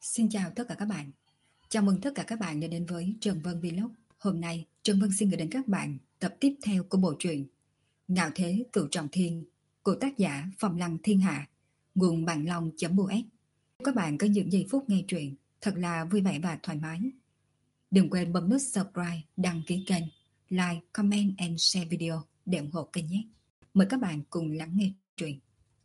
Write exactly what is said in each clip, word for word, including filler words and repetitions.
Xin chào tất cả các bạn. Chào mừng tất cả các bạn đã đến với Trần Vân Vlog. Hôm nay, Trần Vân xin gửi đến các bạn tập tiếp theo của bộ truyện Ngạo Thế Cửu Trọng Thiên của tác giả Phong Lăng Thiên Hạ, nguồn bạn long.us. Các bạn có những giây phút nghe truyện thật là vui vẻ và thoải mái. Đừng quên bấm nút subscribe, đăng ký kênh, like, comment and share video để ủng hộ kênh nhé. Mời các bạn cùng lắng nghe truyện.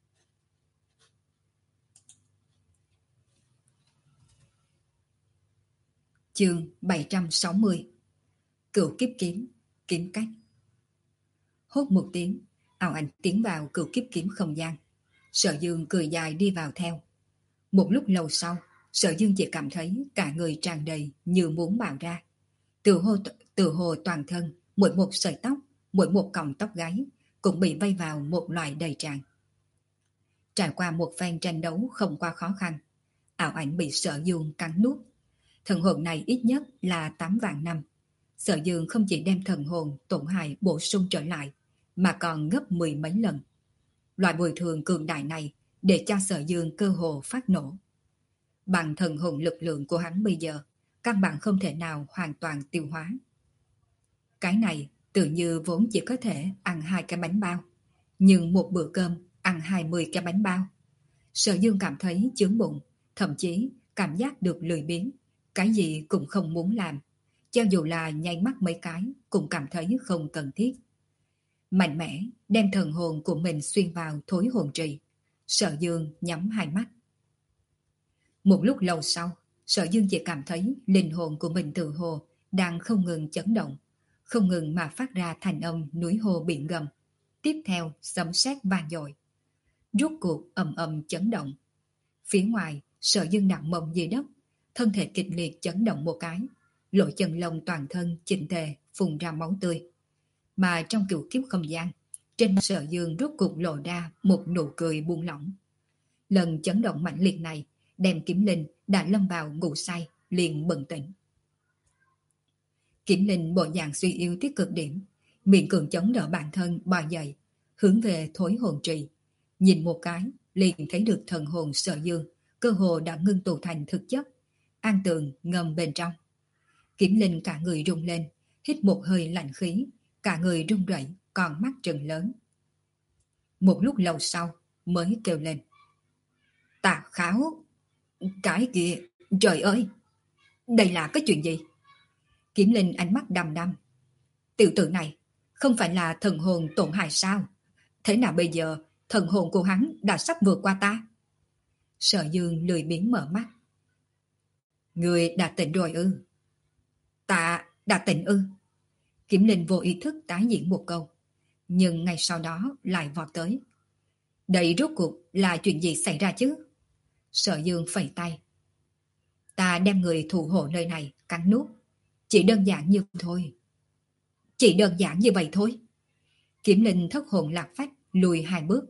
Chương bảy trăm sáu mươi. Cửu kiếp kiếm, kiếm cách. Hốt một tiếng, ảo ảnh tiến vào cửu kiếp kiếm không gian. Sở Dương cười dài đi vào theo. Một lúc lâu sau, Sở Dương chỉ cảm thấy cả người tràn đầy như muốn bạo ra. Từ hồ, từ hồ toàn thân, mỗi một sợi tóc, mỗi một cọng tóc gáy cũng bị vây vào một loại đầy tràn. Trải qua một phen tranh đấu không qua khó khăn, ảo ảnh bị Sở Dương cắn nuốt. Thần hồn này ít nhất là tám vạn năm. Sở Dương không chỉ đem thần hồn tổn hại bổ sung trở lại, mà còn gấp mười mấy lần. Loại bồi thường cường đại này để cho Sở Dương cơ hồ phát nổ. Bằng thần hồn lực lượng của hắn bây giờ, căn bản không thể nào hoàn toàn tiêu hóa. Cái này tự như vốn chỉ có thể ăn hai cái bánh bao, nhưng một bữa cơm ăn hai mươi cái bánh bao. Sở Dương cảm thấy chướng bụng, thậm chí cảm giác được lười biếng, cái gì cũng không muốn làm. Cho dù là nháy mắt mấy cái cũng cảm thấy không cần thiết. Mạnh mẽ đem thần hồn của mình xuyên vào thối hồn trì. Sở Dương nhắm hai mắt. Một lúc lâu sau, Sở Dương chỉ cảm thấy linh hồn của mình tự hồ đang không ngừng chấn động, không ngừng mà phát ra thành âm núi hồ biển gầm. Tiếp theo sấm sét vang dội. Rốt cuộc ầm ầm chấn động. Phía ngoài, Sở Dương đặt mông dưới đất, thân thể kịch liệt chấn động một cái, lỗ chân lông toàn thân chỉnh tề phun ra máu tươi. Mà trong cửu kiếp không gian, trên Sở Dương rốt cuộc lộ ra một nụ cười buông lỏng. Lần chấn động mạnh liệt này đem Kiếm Linh đã lâm vào ngủ say liền bừng tỉnh. Kiếm Linh bộ dạng suy yếu tới cực điểm, miệng cường chống đỡ bản thân bò dậy, hướng về thối hồn trì. Nhìn một cái liền thấy được thần hồn Sở Dương cơ hồ đã ngưng tụ thành thực chất, an tường ngầm bên trong. Kiếm Linh cả người rung lên, hít một hơi lạnh khí, cả người run rẩy, còn mắt trừng lớn. Một lúc lâu sau mới kêu lên: Tà Kháo! Cái kia, trời ơi! Đây là cái chuyện gì? Kiếm Linh ánh mắt đăm đăm. Tiểu tử này không phải là thần hồn tổn hại sao? Thế nào bây giờ thần hồn của hắn đã sắp vượt qua ta? Sở Dương lười biếng mở mắt. Người đã tỉnh rồi ư? Ta đã tỉnh ư? Kiếm Linh vô ý thức tái diễn một câu, nhưng ngay sau đó lại vọt tới. Đây rốt cuộc là chuyện gì xảy ra chứ? Sở Dương phẩy tay. Ta đem người thủ hộ nơi này cắn nuốt. Chỉ đơn giản như thôi. Chỉ đơn giản như vậy thôi. Kiếm Linh thất hồn lạc phách lùi hai bước.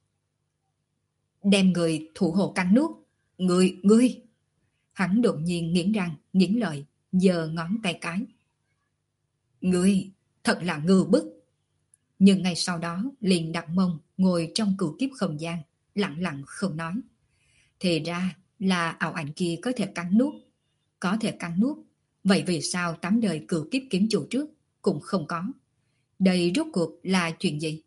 Đem người thủ hộ cắn nuốt. Ngươi, ngươi! Hắn đột nhiên nghiến răng, nghiến lợi, giơ ngón tay cái. Ngươi, thật là ngư bức! Nhưng ngay sau đó liền đặt mông ngồi trong cửu kiếp không gian, lặng lặng không nói. Thì ra là ảo ảnh kia có thể cắn nuốt. Có thể cắn nuốt. Vậy vì sao tám đời cửu kiếp kiếm chủ trước cũng không có? Đây rốt cuộc là chuyện gì?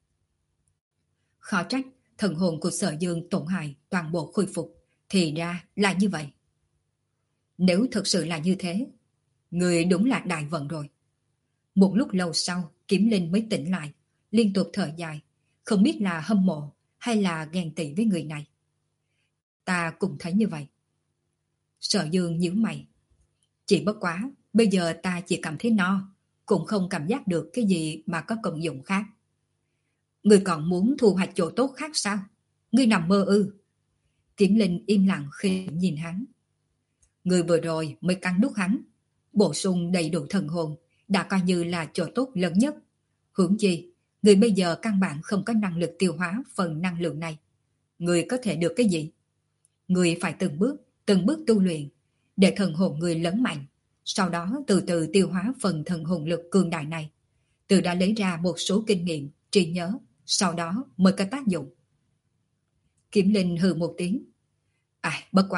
Khó trách thần hồn của Sở Dương tổn hại toàn bộ khôi phục. Thì ra là như vậy. Nếu thật sự là như thế, người đúng là đại vận rồi. Một lúc lâu sau, Kiếm Linh mới tỉnh lại, liên tục thở dài, không biết là hâm mộ hay là ghen tị với người này. Ta cũng thấy như vậy. Sở Dương nhíu mày. Chỉ bất quá, bây giờ ta chỉ cảm thấy no, cũng không cảm giác được cái gì mà có công dụng khác. Ngươi còn muốn thu hoạch chỗ tốt khác sao? Ngươi nằm mơ ư? Kiếm Linh im lặng khi nhìn hắn. Người vừa rồi mới cắn nuốt hắn, bổ sung đầy đủ thần hồn, đã coi như là chỗ tốt lớn nhất. Huống chi, người bây giờ căn bản không có năng lực tiêu hóa phần năng lượng này. Người có thể được cái gì? Người phải từng bước, từng bước tu luyện, để thần hồn người lớn mạnh, sau đó từ từ tiêu hóa phần thần hồn lực cường đại này. Từ đã lấy ra một số kinh nghiệm, trí nhớ, sau đó mới có tác dụng. Kiếm Linh hừ một tiếng. À, bất quá,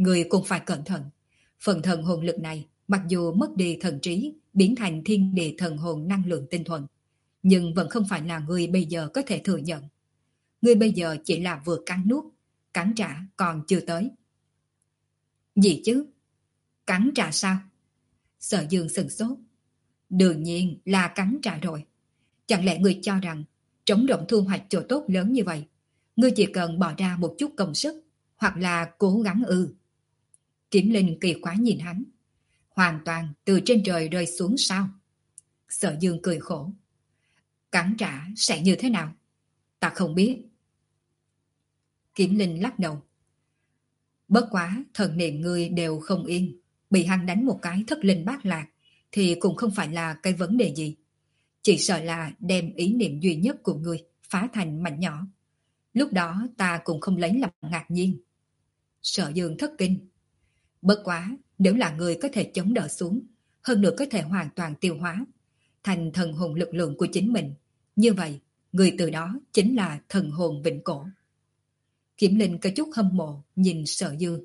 Người cũng phải cẩn thận. Phần thần hồn lực này, mặc dù mất đi thần trí, biến thành thiên địa thần hồn năng lượng tinh thuần, nhưng vẫn không phải là người bây giờ có thể thừa nhận. Người bây giờ chỉ là vừa cắn nuốt, cắn trả còn chưa tới. Gì chứ? Cắn trả sao? Sở Dương sừng sốt. Đương nhiên là cắn trả rồi. Chẳng lẽ người cho rằng trống rỗng thu hoạch chỗ tốt lớn như vậy, ngươi chỉ cần bỏ ra một chút công sức, hoặc là cố gắng ư? Kiếm Linh kỳ quái nhìn hắn. Hoàn toàn từ trên trời rơi xuống sao? Sở Dương cười khổ. Cắn trả sẽ như thế nào? Ta không biết. Kiếm Linh lắc đầu. Bất quá thần niệm ngươi đều không yên, bị hắn đánh một cái thất linh bát lạc thì cũng không phải là cái vấn đề gì. Chỉ sợ là đem ý niệm duy nhất của ngươi phá thành mảnh nhỏ. Lúc đó ta cũng không lấy làm ngạc nhiên. Sở Dương thất kinh. Bất quá, nếu là người có thể chống đỡ xuống, hơn nữa có thể hoàn toàn tiêu hóa, thành thần hồn lực lượng của chính mình, như vậy, người từ đó chính là thần hồn vĩnh cổ. Kiếm Linh có chút hâm mộ nhìn Sở Dương.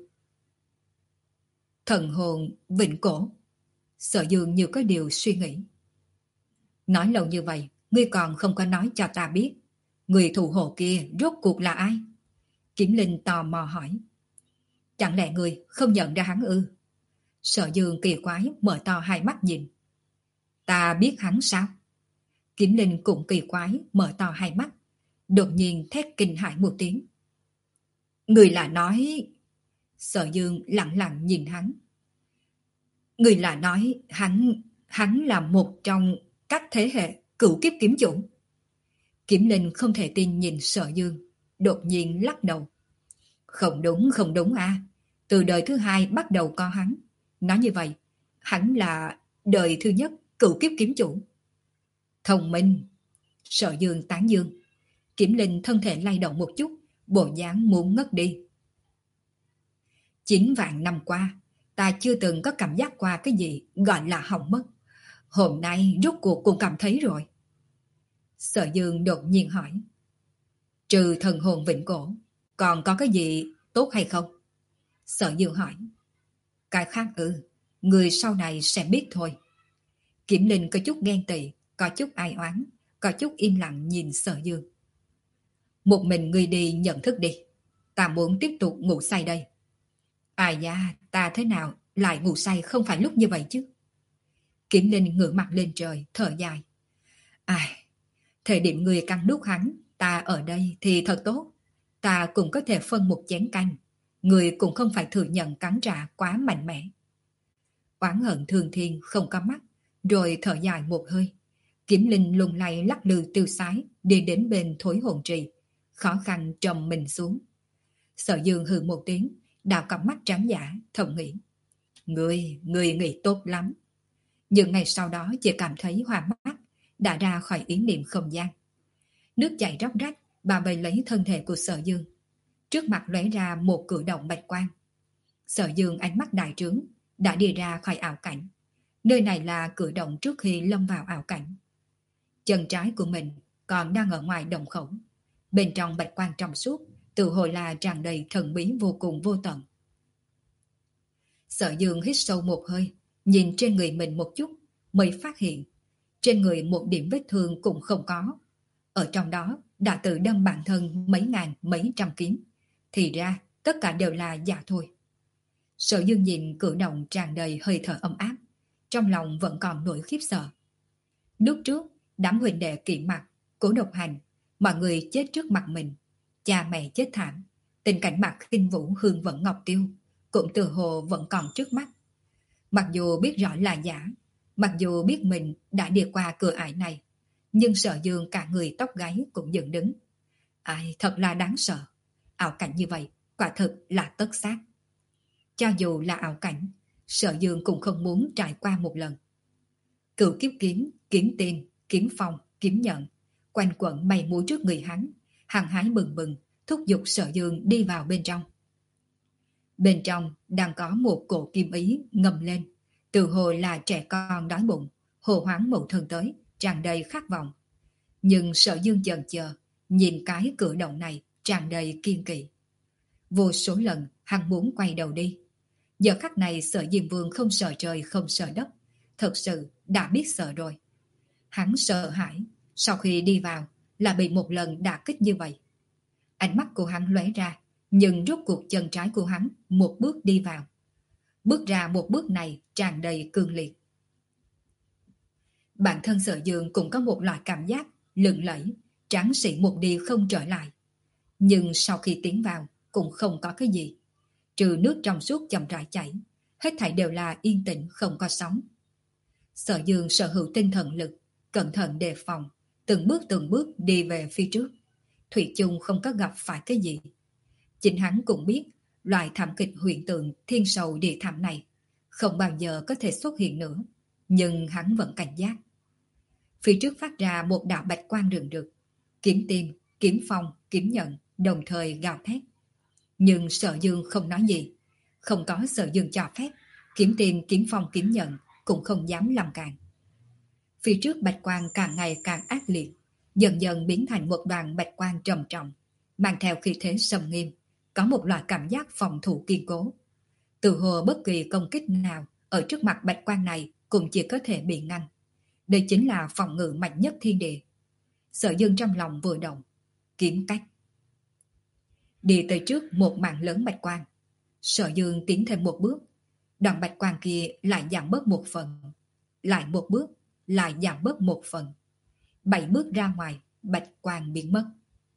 Thần hồn vĩnh cổ? Sở Dương như có điều suy nghĩ. Nói lâu như vậy, ngươi còn không có nói cho ta biết, người thủ hộ kia rốt cuộc là ai? Kiếm Linh tò mò hỏi. Chẳng lẽ ngươi không nhận ra hắn ư? Sở Dương kỳ quái mở to hai mắt nhìn. Ta biết hắn sao? Kiếm Linh cũng kỳ quái mở to hai mắt, đột nhiên thét kinh hãi một tiếng. Người là nói... Sở Dương lặng lặng nhìn hắn. Người là nói hắn... hắn là một trong các thế hệ cửu kiếp kiếm chủ. Kiếm Linh không thể tin nhìn Sở Dương, đột nhiên lắc đầu. Không đúng, không đúng à. Từ đời thứ hai bắt đầu có hắn. Nói như vậy, hắn là đời thứ nhất cửu kiếp kiếm chủ. Thông minh. Sở Dương tán dương. Kiếm Linh thân thể lay động một chút, bộ dáng muốn ngất đi. Chín vạn năm qua, ta chưa từng có cảm giác qua cái gì gọi là hỏng mất. Hôm nay rốt cuộc cũng cảm thấy rồi. Sở Dương đột nhiên hỏi. Trừ thần hồn vĩnh cổ, còn có cái gì tốt hay không? Sở Dương hỏi. Cái khác ư, người sau này sẽ biết thôi. Kiếm Linh có chút ghen tị, có chút ai oán, có chút im lặng nhìn Sở Dương. Một mình người đi nhận thức đi. Ta muốn tiếp tục ngủ say đây. Ai da, ta thế nào lại ngủ say không phải lúc như vậy chứ? Kiếm Linh ngửa mặt lên trời, thở dài. Ai, thời điểm người căng đút hắn, ta ở đây thì thật tốt. Ta cũng có thể phân một chén canh. Người cũng không phải thừa nhận cắn trả quá mạnh mẽ. Oán hận Thường Thiên không có mắt, rồi thở dài một hơi. Kiếm Linh lung lay lắc lư tiêu sái, đi đến bên Thối Hồn Trì, khó khăn trầm mình xuống. Sở Dương hừ một tiếng, đào cặp mắt trắng giả, thầm nghĩ. Người, người nghĩ tốt lắm. Nhưng ngày sau đó chỉ cảm thấy hoa mắt, đã ra khỏi ý niệm không gian. Nước chảy róc rách, bao vây lấy thân thể của Sở Dương. Trước mặt lóe ra một cử động bạch quang. Sở Dương ánh mắt đại trướng, đã đi ra khỏi ảo cảnh. Nơi này là cử động trước khi lâm vào ảo cảnh. Chân trái của mình còn đang ở ngoài động khẩu. Bên trong bạch quang trong suốt, tự hồi là tràn đầy thần bí vô cùng vô tận. Sở Dương hít sâu một hơi, nhìn trên người mình một chút, mới phát hiện trên người một điểm vết thương cũng không có. Ở trong đó đã tự đâm bản thân mấy ngàn mấy trăm kiếm. Thì ra tất cả đều là giả thôi. Sở Dương nhìn cử động tràn đầy hơi thở ấm áp, trong lòng vẫn còn nỗi khiếp sợ. Lúc trước đám huynh đệ Kỵ Mặc, Cố Độc Hành, mọi người chết trước mặt mình, cha mẹ chết thảm, tình cảnh Mạc Khinh Vũ, Hương Vận Ngọc Tiêu cũng tự hồ vẫn còn trước mắt. Mặc dù biết rõ là giả, mặc dù biết mình đã đi qua cửa ải này, nhưng Sở Dương cả người tóc gáy cũng dựng đứng. Ai, thật là đáng sợ. Ảo cảnh như vậy quả thực là tất xác. Cho dù là ảo cảnh, Sở Dương cũng không muốn trải qua một lần. Cửu kiếp kiếm, kiếm tiên, kiếm phong, kiếm nhận quanh quẩn mây múa trước người hắn, hăng hái bừng bừng thúc giục Sở Dương đi vào bên trong. Bên trong đang có một cổ kim ý ngầm lên, từ hồ là trẻ con đói bụng, hồ hoáng mẫu thân tới, tràn đầy khát vọng. Nhưng Sở Dương chần chờ, nhìn cái cử động này tràn đầy kiên kỵ. Vô số lần hắn muốn quay đầu đi, Giờ khắc này Sở Diêm Vương không sợ trời không sợ đất, thật sự đã biết sợ rồi. Hắn sợ hãi, sau khi đi vào là bị một lần đả kích như vậy. Ánh mắt của hắn lóe ra, nhưng rốt cuộc chân trái của hắn một bước đi vào. Bước ra một bước này tràn đầy cương liệt. Bản thân Sở Dương cũng có một loại cảm giác lừng lẫy, tráng sĩ một đi không trở lại. Nhưng sau khi tiến vào cũng không có cái gì. Trừ nước trong suốt chậm rãi chảy, hết thảy đều là yên tĩnh không có sóng. Sở Dương sở hữu tinh thần lực, cẩn thận đề phòng, từng bước từng bước đi về phía trước. Thủy chung không có gặp phải cái gì. Chính hắn cũng biết, loại thảm kịch hiện tượng thiên sầu địa thảm này không bao giờ có thể xuất hiện nữa, nhưng hắn vẫn cảnh giác. Phía trước phát ra một đạo bạch quang rừng rực, kiếm tim, kiếm phong, kiếm nhận, đồng thời gào thét. Nhưng Sở Dương không nói gì, không có Sở Dương cho phép, kiếm tim, kiếm phong, kiếm nhận cũng không dám làm cản. Phía trước bạch quang càng ngày càng ác liệt, dần dần biến thành một đoàn bạch quang trầm trọng, mang theo khí thế sầm nghiêm, có một loại cảm giác phòng thủ kiên cố. Từ hồ bất kỳ công kích nào ở trước mặt bạch quang này cũng chỉ có thể bị ngăn. Đây chính là phòng ngự mạnh nhất thiên địa. Sở Dương trong lòng vừa động, kiếm cách. Đi tới trước một mảng lớn bạch quang. Sở Dương tiến thêm một bước, đoạn bạch quang kia lại giảm bớt một phần. Lại một bước, lại giảm bớt một phần. Bảy bước ra ngoài, bạch quang biến mất.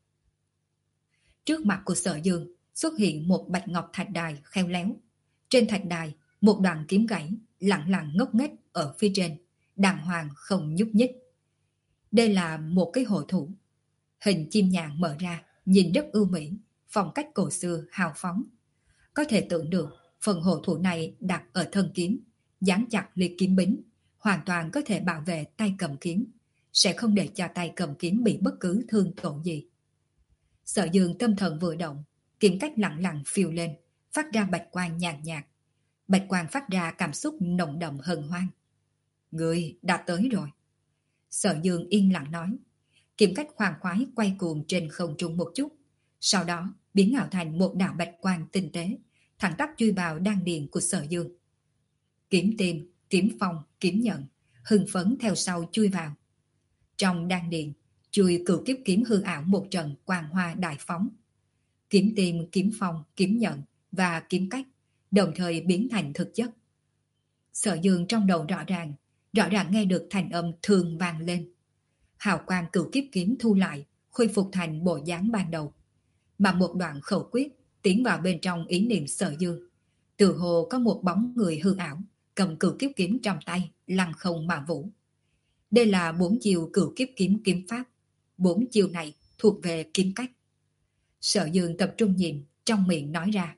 Trước mặt của Sở Dương xuất hiện một bạch ngọc thạch đài khéo léo. Trên thạch đài, một đoạn kiếm gãy lặng lặng ngốc nghếch ở phía trên, đàng hoàng không nhúc nhích. Đây là một cái hộ thủ. Hình chim nhạn mở ra, nhìn rất ưu mỹ, phong cách cổ xưa hào phóng. Có thể tưởng được, phần hộ thủ này đặt ở thân kiếm, dán chặt liệt kiếm bính, hoàn toàn có thể bảo vệ tay cầm kiếm, sẽ không để cho tay cầm kiếm bị bất cứ thương tổn gì. Sở Dương tâm thần vừa động, kiếm cách lặng lặng phiêu lên, phát ra bạch quang nhàn nhạt. Bạch quang phát ra cảm xúc nồng đậm hân hoan. Người đã tới rồi. Sở Dương yên lặng nói. Kiếm cách khoan khoái quay cuồng trên không trung một chút, sau đó biến ảo thành một đạo bạch quang tinh tế, thẳng tắp chui vào đan điền của Sở Dương. Kiếm tim, kiếm phong, kiếm nhận, hưng phấn theo sau chui vào. Trong đan điền, chui cửu kiếp kiếm hư ảo một trận quang hoa đại phóng. Kiếm tim, kiếm phong, kiếm nhận và kiếm cách đồng thời biến thành thực chất. Sở Dương trong đầu rõ ràng, rõ ràng nghe được thành âm thường vang lên. Hào quang cửu kiếp kiếm thu lại, khôi phục thành bộ dáng ban đầu. Mà một đoạn khẩu quyết tiến vào bên trong ý niệm Sở Dương. Từ hồ có một bóng người hư ảo, cầm cửu kiếp kiếm trong tay, lăng không mà vũ. Đây là bốn chiều cửu kiếp kiếm kiếm pháp. Bốn chiều này thuộc về kiếm cách. Sở Dương tập trung nhìn, trong miệng nói ra.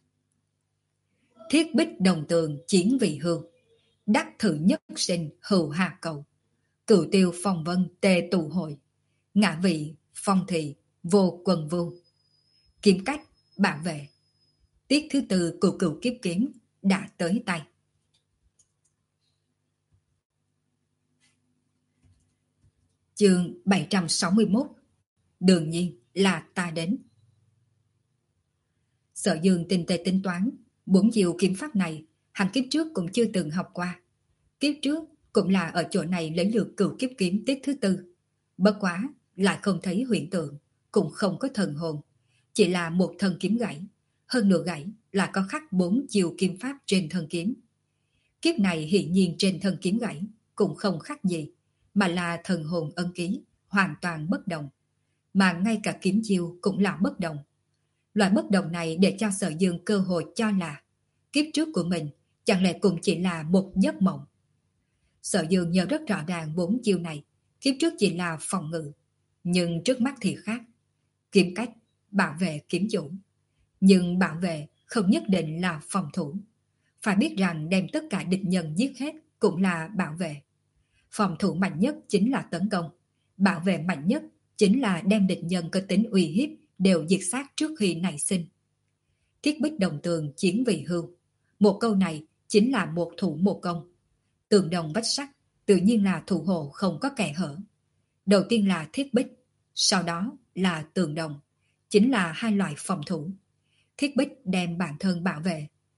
Thiết bích đồng tường chiến vị hương, đắc thử nhất sinh hữu hạ cầu. Cửu tiêu phong vân tề tụ hội, ngã vị phong thị vô quần vô. Kiếm cách bảo vệ. Tiết thứ tư của cửu kiếp kiếm đã tới tay. Chương bảy trăm sáu mươi mốt. Đương nhiên là ta đến. Sở Dương tinh tế tính toán, bốn chiều kiếm pháp này hắn kiếp trước cũng chưa từng học qua. Kiếp trước cũng là ở chỗ này lấy được cửu kiếp kiếm tiết thứ tư. Bất quá lại không thấy hiện tượng, cũng không có thần hồn, chỉ là một thân kiếm gãy, hơn nửa gãy là có khắc bốn chiều kiếm pháp trên thân kiếm. Kiếp này hiện nhiên trên thân kiếm gãy cũng không khắc gì, mà là thần hồn ân ký, hoàn toàn bất đồng. Mà ngay cả kiếm chiêu cũng là bất đồng. Loại bất đồng này để cho Sở Dương cơ hội cho là kiếp trước của mình chẳng lẽ cũng chỉ là một giấc mộng. Sở Dương nhớ rất rõ ràng bốn chiêu này, kiếp trước chỉ là phòng ngự, nhưng trước mắt thì khác. Kiếm cách, bảo vệ kiếm chủ. Nhưng bảo vệ không nhất định là phòng thủ. Phải biết rằng đem tất cả địch nhân giết hết cũng là bảo vệ. Phòng thủ mạnh nhất chính là tấn công. Bảo vệ mạnh nhất chính là đem địch nhân có tính uy hiếp đều diệt sát trước khi nảy sinh. Thiết bích đồng tường chiến vị hưu. Một câu này chính là một thủ một công. Tường đồng vách sắt tự nhiên là thủ hộ không có kẻ hở. Đầu tiên là thiết bích, sau đó là tường đồng, chính là hai loại phòng thủ. Thiết bích đem bản thân bảo vệ.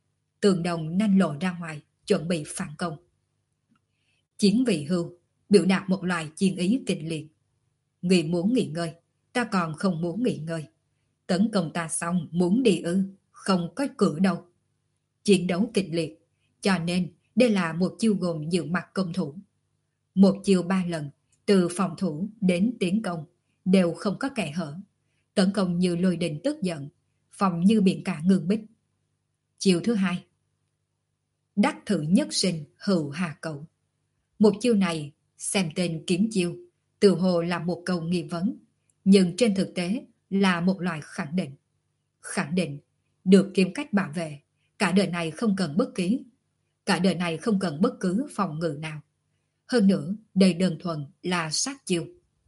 tường đồng nanh lộ ra ngoài, chuẩn bị phản công. Chiến vị hưu, biểu đạt một loại chiến ý kịch liệt. Người muốn nghỉ ngơi, ta còn không muốn nghỉ ngơi. Tấn công ta xong muốn đi ư, không có cửa đâu. Chiến đấu kịch liệt, cho nên đây là một chiêu gồm nhiều mặt công thủ. Một chiêu ba lần, từ phòng thủ đến tiến công, đều không có kẽ hở. Tấn công như lôi đình tức giận, phòng như biển cả ngưng bích. Chiêu thứ hai, đắc thử nhất sinh hữu hà cầu. Một chiêu này, xem tên kiếm chiêu, tự hồ là một câu nghi vấn, nhưng trên thực tế là một loại khẳng định. Khẳng định, được kiếm cách bảo vệ, cả đời này không cần bất kỳ, cả đời này không cần bất cứ phòng ngự nào. Hơn nữa, đây đơn thuần là sát chiêu.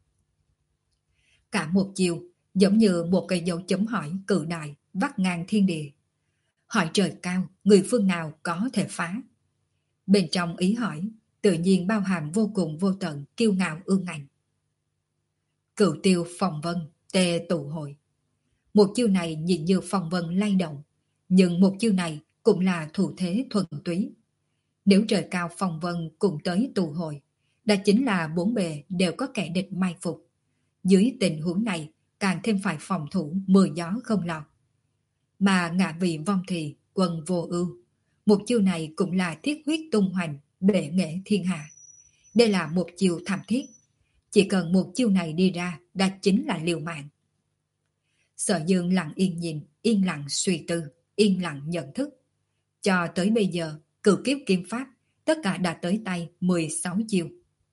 Cả một chiêu, giống như một cây dấu chấm hỏi cự đại, vắt ngang thiên địa. Hỏi trời cao, người phương nào có thể phá? Bên trong ý hỏi, tự nhiên bao hàm vô cùng vô tận, kiêu ngạo ương ngạnh. Cửu tiêu phong vân, tề tụ hội. Một chiêu này nhìn như phong vân lay động, nhưng một chiêu này cũng là thủ thế thuần túy. Nếu trời cao phong vân cùng tới tụ hội, đó chính là bốn bề đều có kẻ địch mai phục. Dưới tình huống này, càng thêm phải phòng thủ mưa gió không lọt. Mà ngạ vị vong thì quân vô ưu. Một chiêu này cũng là thiết huyết tung hoành, bệ nghệ thiên hạ. Đây là một chiêu thảm thiết. Chỉ cần một chiêu này đi ra, đó chính là liều mạng. Sở Dương lặng yên nhìn, yên lặng suy tư, yên lặng nhận thức. Cho tới bây giờ, cửu kiếp kim pháp, tất cả đã tới tay mười sáu chiêu.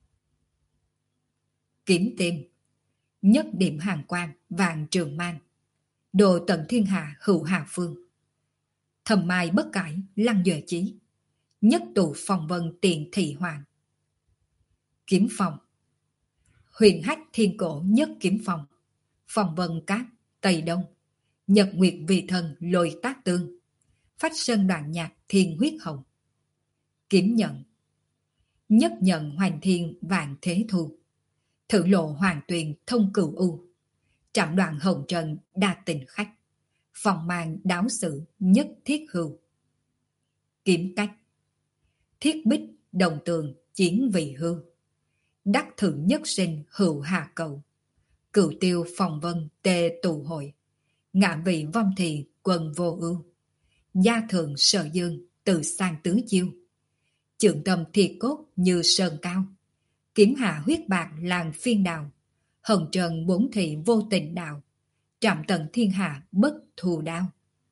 Kiếm tim, nhất điểm hàng quang, vàng trường mang. Đồ tận thiên hạ hữu hà phương. Thầm mai bất cải, lăng duệ chí. Nhất tụ phong vân tiền thị hoàng. Kiếm phòng, huyền hách thiên cổ nhất kiếm phòng. Phong vân cát, Tây Đông. Nhật nguyệt vì thần lôi tác tương. Phách sơn đoạn nhạc thiên huyết hồng. Kiếm nhận, nhất nhận hoành thiên vạn thế thu. Thử lộ hoàng tuyền thông cửu u. Trạm đoạn hồng trần đa tình khách. Phòng mang đáo sự nhất thiết hưu. Kiếm cách, thiết bích đồng tường chiến vì hưu. Đắc thử nhất sinh hữu hà cầu. Cửu tiêu phòng vân tề tụ hội. Ngạ vị vong thì quân vô ưu. Gia thượng Sở Dương từ sang tứ chiêu. Trượng tâm thiệt cốt như sơn cao. Kiếm hạ huyết bạc làng phiên đào. Hồng trần bốn thị vô tình đạo. Trạm tận thiên hạ bất thù đao.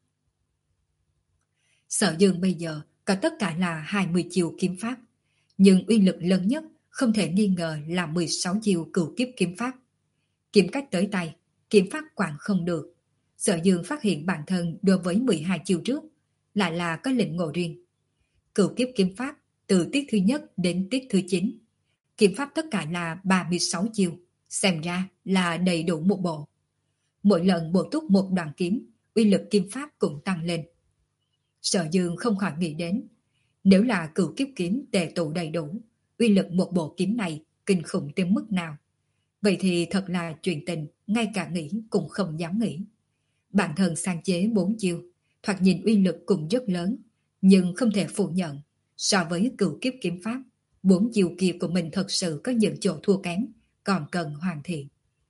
Sở Dương bây giờ có tất cả là hai mươi chiêu kiếm pháp. Nhưng uy lực lớn nhất không thể nghi ngờ là mười sáu chiêu cửu kiếp kiếm pháp. Kiếm cách tới tay, kiếm pháp quản không được. Sở Dương phát hiện bản thân đối với mười hai chiêu trước lại là có lĩnh ngộ riêng. Cửu kiếp kiếm pháp từ tiết thứ nhất đến tiết thứ chín. Kiếm pháp tất cả là ba mươi sáu chiêu, xem ra là đầy đủ một bộ. Mỗi lần bổ túc một đoạn kiếm, uy lực kiếm pháp cũng tăng lên. Sở Dương không khỏi nghĩ đến, nếu là cửu kiếp kiếm tề tụ đầy đủ, uy lực một bộ kiếm này kinh khủng đến mức nào. Vậy thì thật là chuyện tình, ngay cả nghĩ cũng không dám nghĩ. Bản thân sáng chế bốn chiêu, thoạt nhìn uy lực cũng rất lớn, nhưng không thể phủ nhận, so với cửu kiếp kiếm pháp, bốn chiêu kia của mình thật sự có những chỗ thua kém, còn cần hoàn thiện.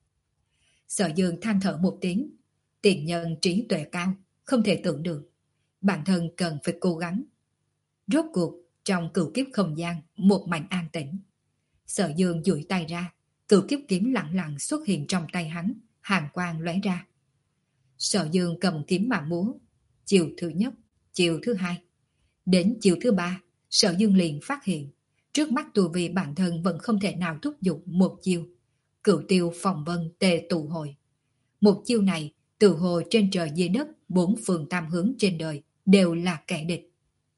Sở Dương than thở một tiếng, tiền nhân trí tuệ cao, không thể tưởng được. Bản thân cần phải cố gắng. Rốt cuộc, trong cửu kiếp không gian, một mảnh an tĩnh. Sở Dương duỗi tay ra, cửu kiếp kiếm lặng lặng xuất hiện trong tay hắn, hàn quang lóe ra. Sở Dương cầm kiếm mà múa, chiều thứ nhất, chiều thứ hai. Đến chiều thứ ba, Sở Dương liền phát hiện, trước mắt tu vi bản thân vẫn không thể nào thúc giục một chiêu. Cửu tiêu phòng vân tề tụ hội. Một chiêu này, từ hồ trên trời dưới đất, bốn phương tam hướng trên đời, đều là kẻ địch.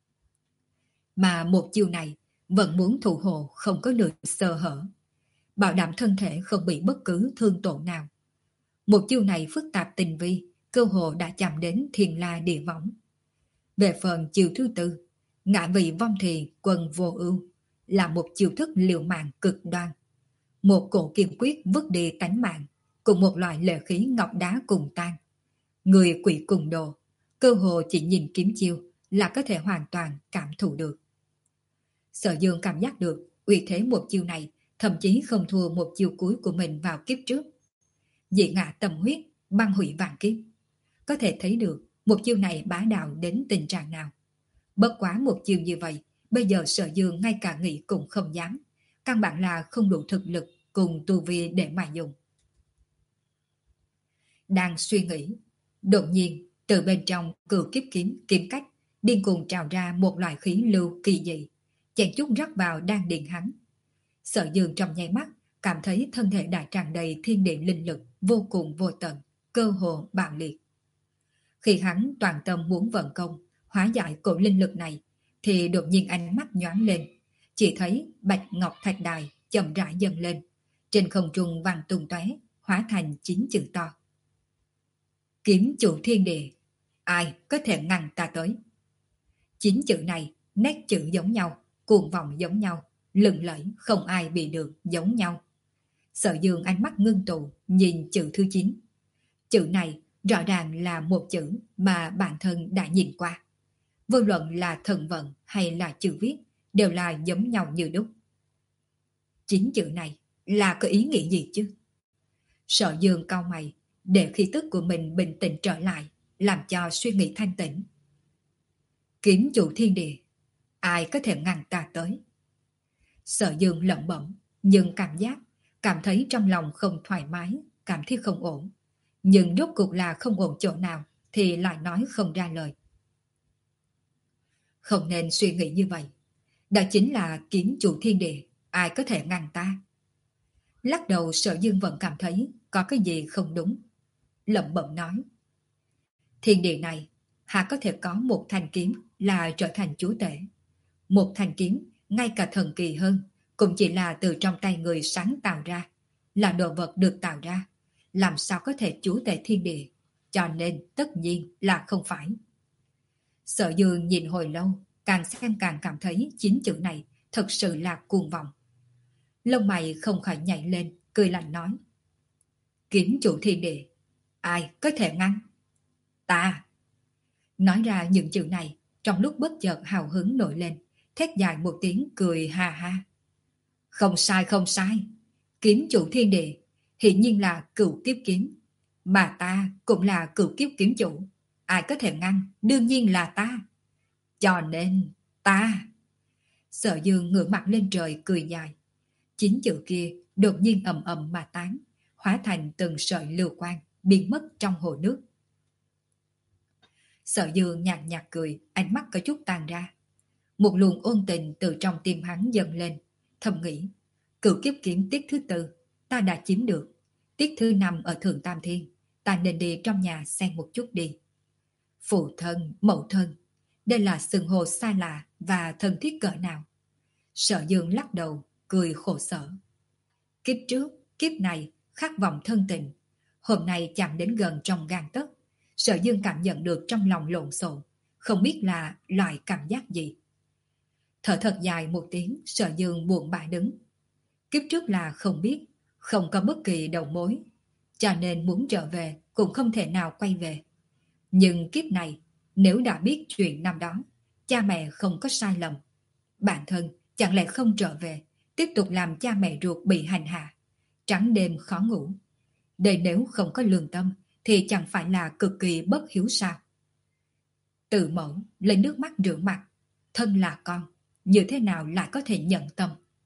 Mà một chiêu này, vẫn muốn thủ hộ không có nửa sơ hở. Bảo đảm thân thể không bị bất cứ thương tổn nào. Một chiêu này phức tạp tinh vi, cơ hồ đã chạm đến thiên la địa võng. Về phần chiêu thứ tư, ngạ vị vong thì quân vô ưu, là một chiêu thức liều mạng cực đoan. Một cổ kiên quyết vứt đi tánh mạng, cùng một loại lệ khí ngọc đá cùng tan. Người quỷ cùng đồ, cơ hồ chỉ nhìn kiếm chiêu, là có thể hoàn toàn cảm thụ được. Sở Dương cảm giác được uy thế một chiêu này thậm chí không thua một chiêu cuối của mình vào kiếp trước. Dị ngạ tâm huyết, băng hủy vạn kiếp. Có thể thấy được một chiêu này bá đạo đến tình trạng nào. Bất quá một chiêu như vậy, bây giờ Sở Dương ngay cả nghĩ cũng không dám. Căn bản là không đủ thực lực cùng tu vi để mà dùng. Đang suy nghĩ, đột nhiên từ bên trong cửu kiếp kiếm kiếm cách điên cuồng trào ra một loại khí lưu kỳ dị, chèn chút rắc vào đan điền hắn. Sở Dương trong nháy mắt cảm thấy thân thể đã tràn đầy thiên địa linh lực vô cùng vô tận, cơ hồ bạo liệt. Khi hắn toàn tâm muốn vận công hóa giải cổ linh lực này, thì đột nhiên ánh mắt nhoáng lên, chỉ thấy bạch ngọc thạch đài chậm rãi dâng lên, trên không trung vàng tung tóe, hóa thành chín chữ to: Kiếm chủ thiên địa, ai có thể ngăn ta tới? Chín chữ này nét chữ giống nhau, cuồng vọng giống nhau, lừng lẫy không ai bị được giống nhau. Sở Dương ánh mắt ngưng tụ nhìn chữ thứ chín. Chữ này rõ ràng là một chữ mà bản thân đã nhìn qua. Vô luận là thần vận hay là chữ viết đều là giống nhau như đúc. Chín chữ này là có ý nghĩa gì chứ? Sở Dương cau mày để khí tức của mình bình tĩnh trở lại, làm cho suy nghĩ thanh tĩnh. Kiếm chủ thiên địa, ai có thể ngăn ta tới? Sở Dương lẩm bẩm, nhưng cảm giác cảm thấy trong lòng không thoải mái, cảm thấy không ổn. Nhưng rốt cuộc là không ổn chỗ nào thì lại nói không ra lời. Không nên suy nghĩ như vậy. Đó chính là kiếm chủ thiên địa, ai có thể ngăn ta? Lắc đầu, Sở Dương vẫn cảm thấy có cái gì không đúng. Lẩm bẩm nói: Thiên địa này há có thể có một thanh kiếm là trở thành chúa tể? Một thanh kiếm ngay cả thần kỳ hơn cũng chỉ là từ trong tay người sáng tạo ra, là đồ vật được tạo ra, làm sao có thể chúa tể thiên địa? Cho nên tất nhiên là không phải. Sở Dương nhìn hồi lâu, càng xem càng cảm thấy chín chữ này thật sự là cuồng vọng. Lông mày không khỏi nhảy lên, cười lạnh nói: Kiếm chủ thiên địa, ai có thể ngăn? Ta! Nói ra những chữ này, trong lúc bất chợt hào hứng nổi lên, thét dài một tiếng cười ha ha. Không sai không sai, kiếm chủ thiên địa hiển nhiên là cửu kiếp kiếm, mà ta cũng là cửu kiếp kiếm chủ, ai có thể ngăn? Đương nhiên là ta. Cho nên ta... Sở Dương ngửa mặt lên trời cười dài. Chín chữ kia đột nhiên ầm ầm mà tán, hóa thành từng sợi lưu quang biến mất trong hồ nước. Sở Dương nhạt nhạt cười, ánh mắt có chút tàn ra. Một luồng ôn tình từ trong tim hắn dâng lên, thầm nghĩ: cửu kiếp kiếm tiết thứ tư ta đã chiếm được, tiết thứ năm ở Thượng Tam Thiên, ta nên đi trong nhà xem một chút đi. Phụ thân, mẫu thân, đây là xưng hô xa lạ và thân thiết cỡ nào? Sở Dương lắc đầu, cười khổ sở. Kiếp trước, kiếp này khát vọng thân tình, hôm nay chạm đến gần trong gang tấc. Sở Dương cảm nhận được trong lòng lộn xộn, không biết là loại cảm giác gì. Thở thật dài một tiếng, Sở Dương buồn bã đứng. Kiếp trước là không biết, không có bất kỳ đầu mối, cho nên muốn trở về cũng không thể nào quay về. Nhưng kiếp này, nếu đã biết chuyện năm đó, cha mẹ không có sai lầm, bản thân chẳng lẽ không trở về, tiếp tục làm cha mẹ ruột bị hành hạ, trắng đêm khó ngủ. Đây nếu không có lương tâm thì chẳng phải là cực kỳ bất hiếu sao? Từ mẫu lấy nước mắt rửa mặt, thân là con, như thế nào lại có thể nhận tâm?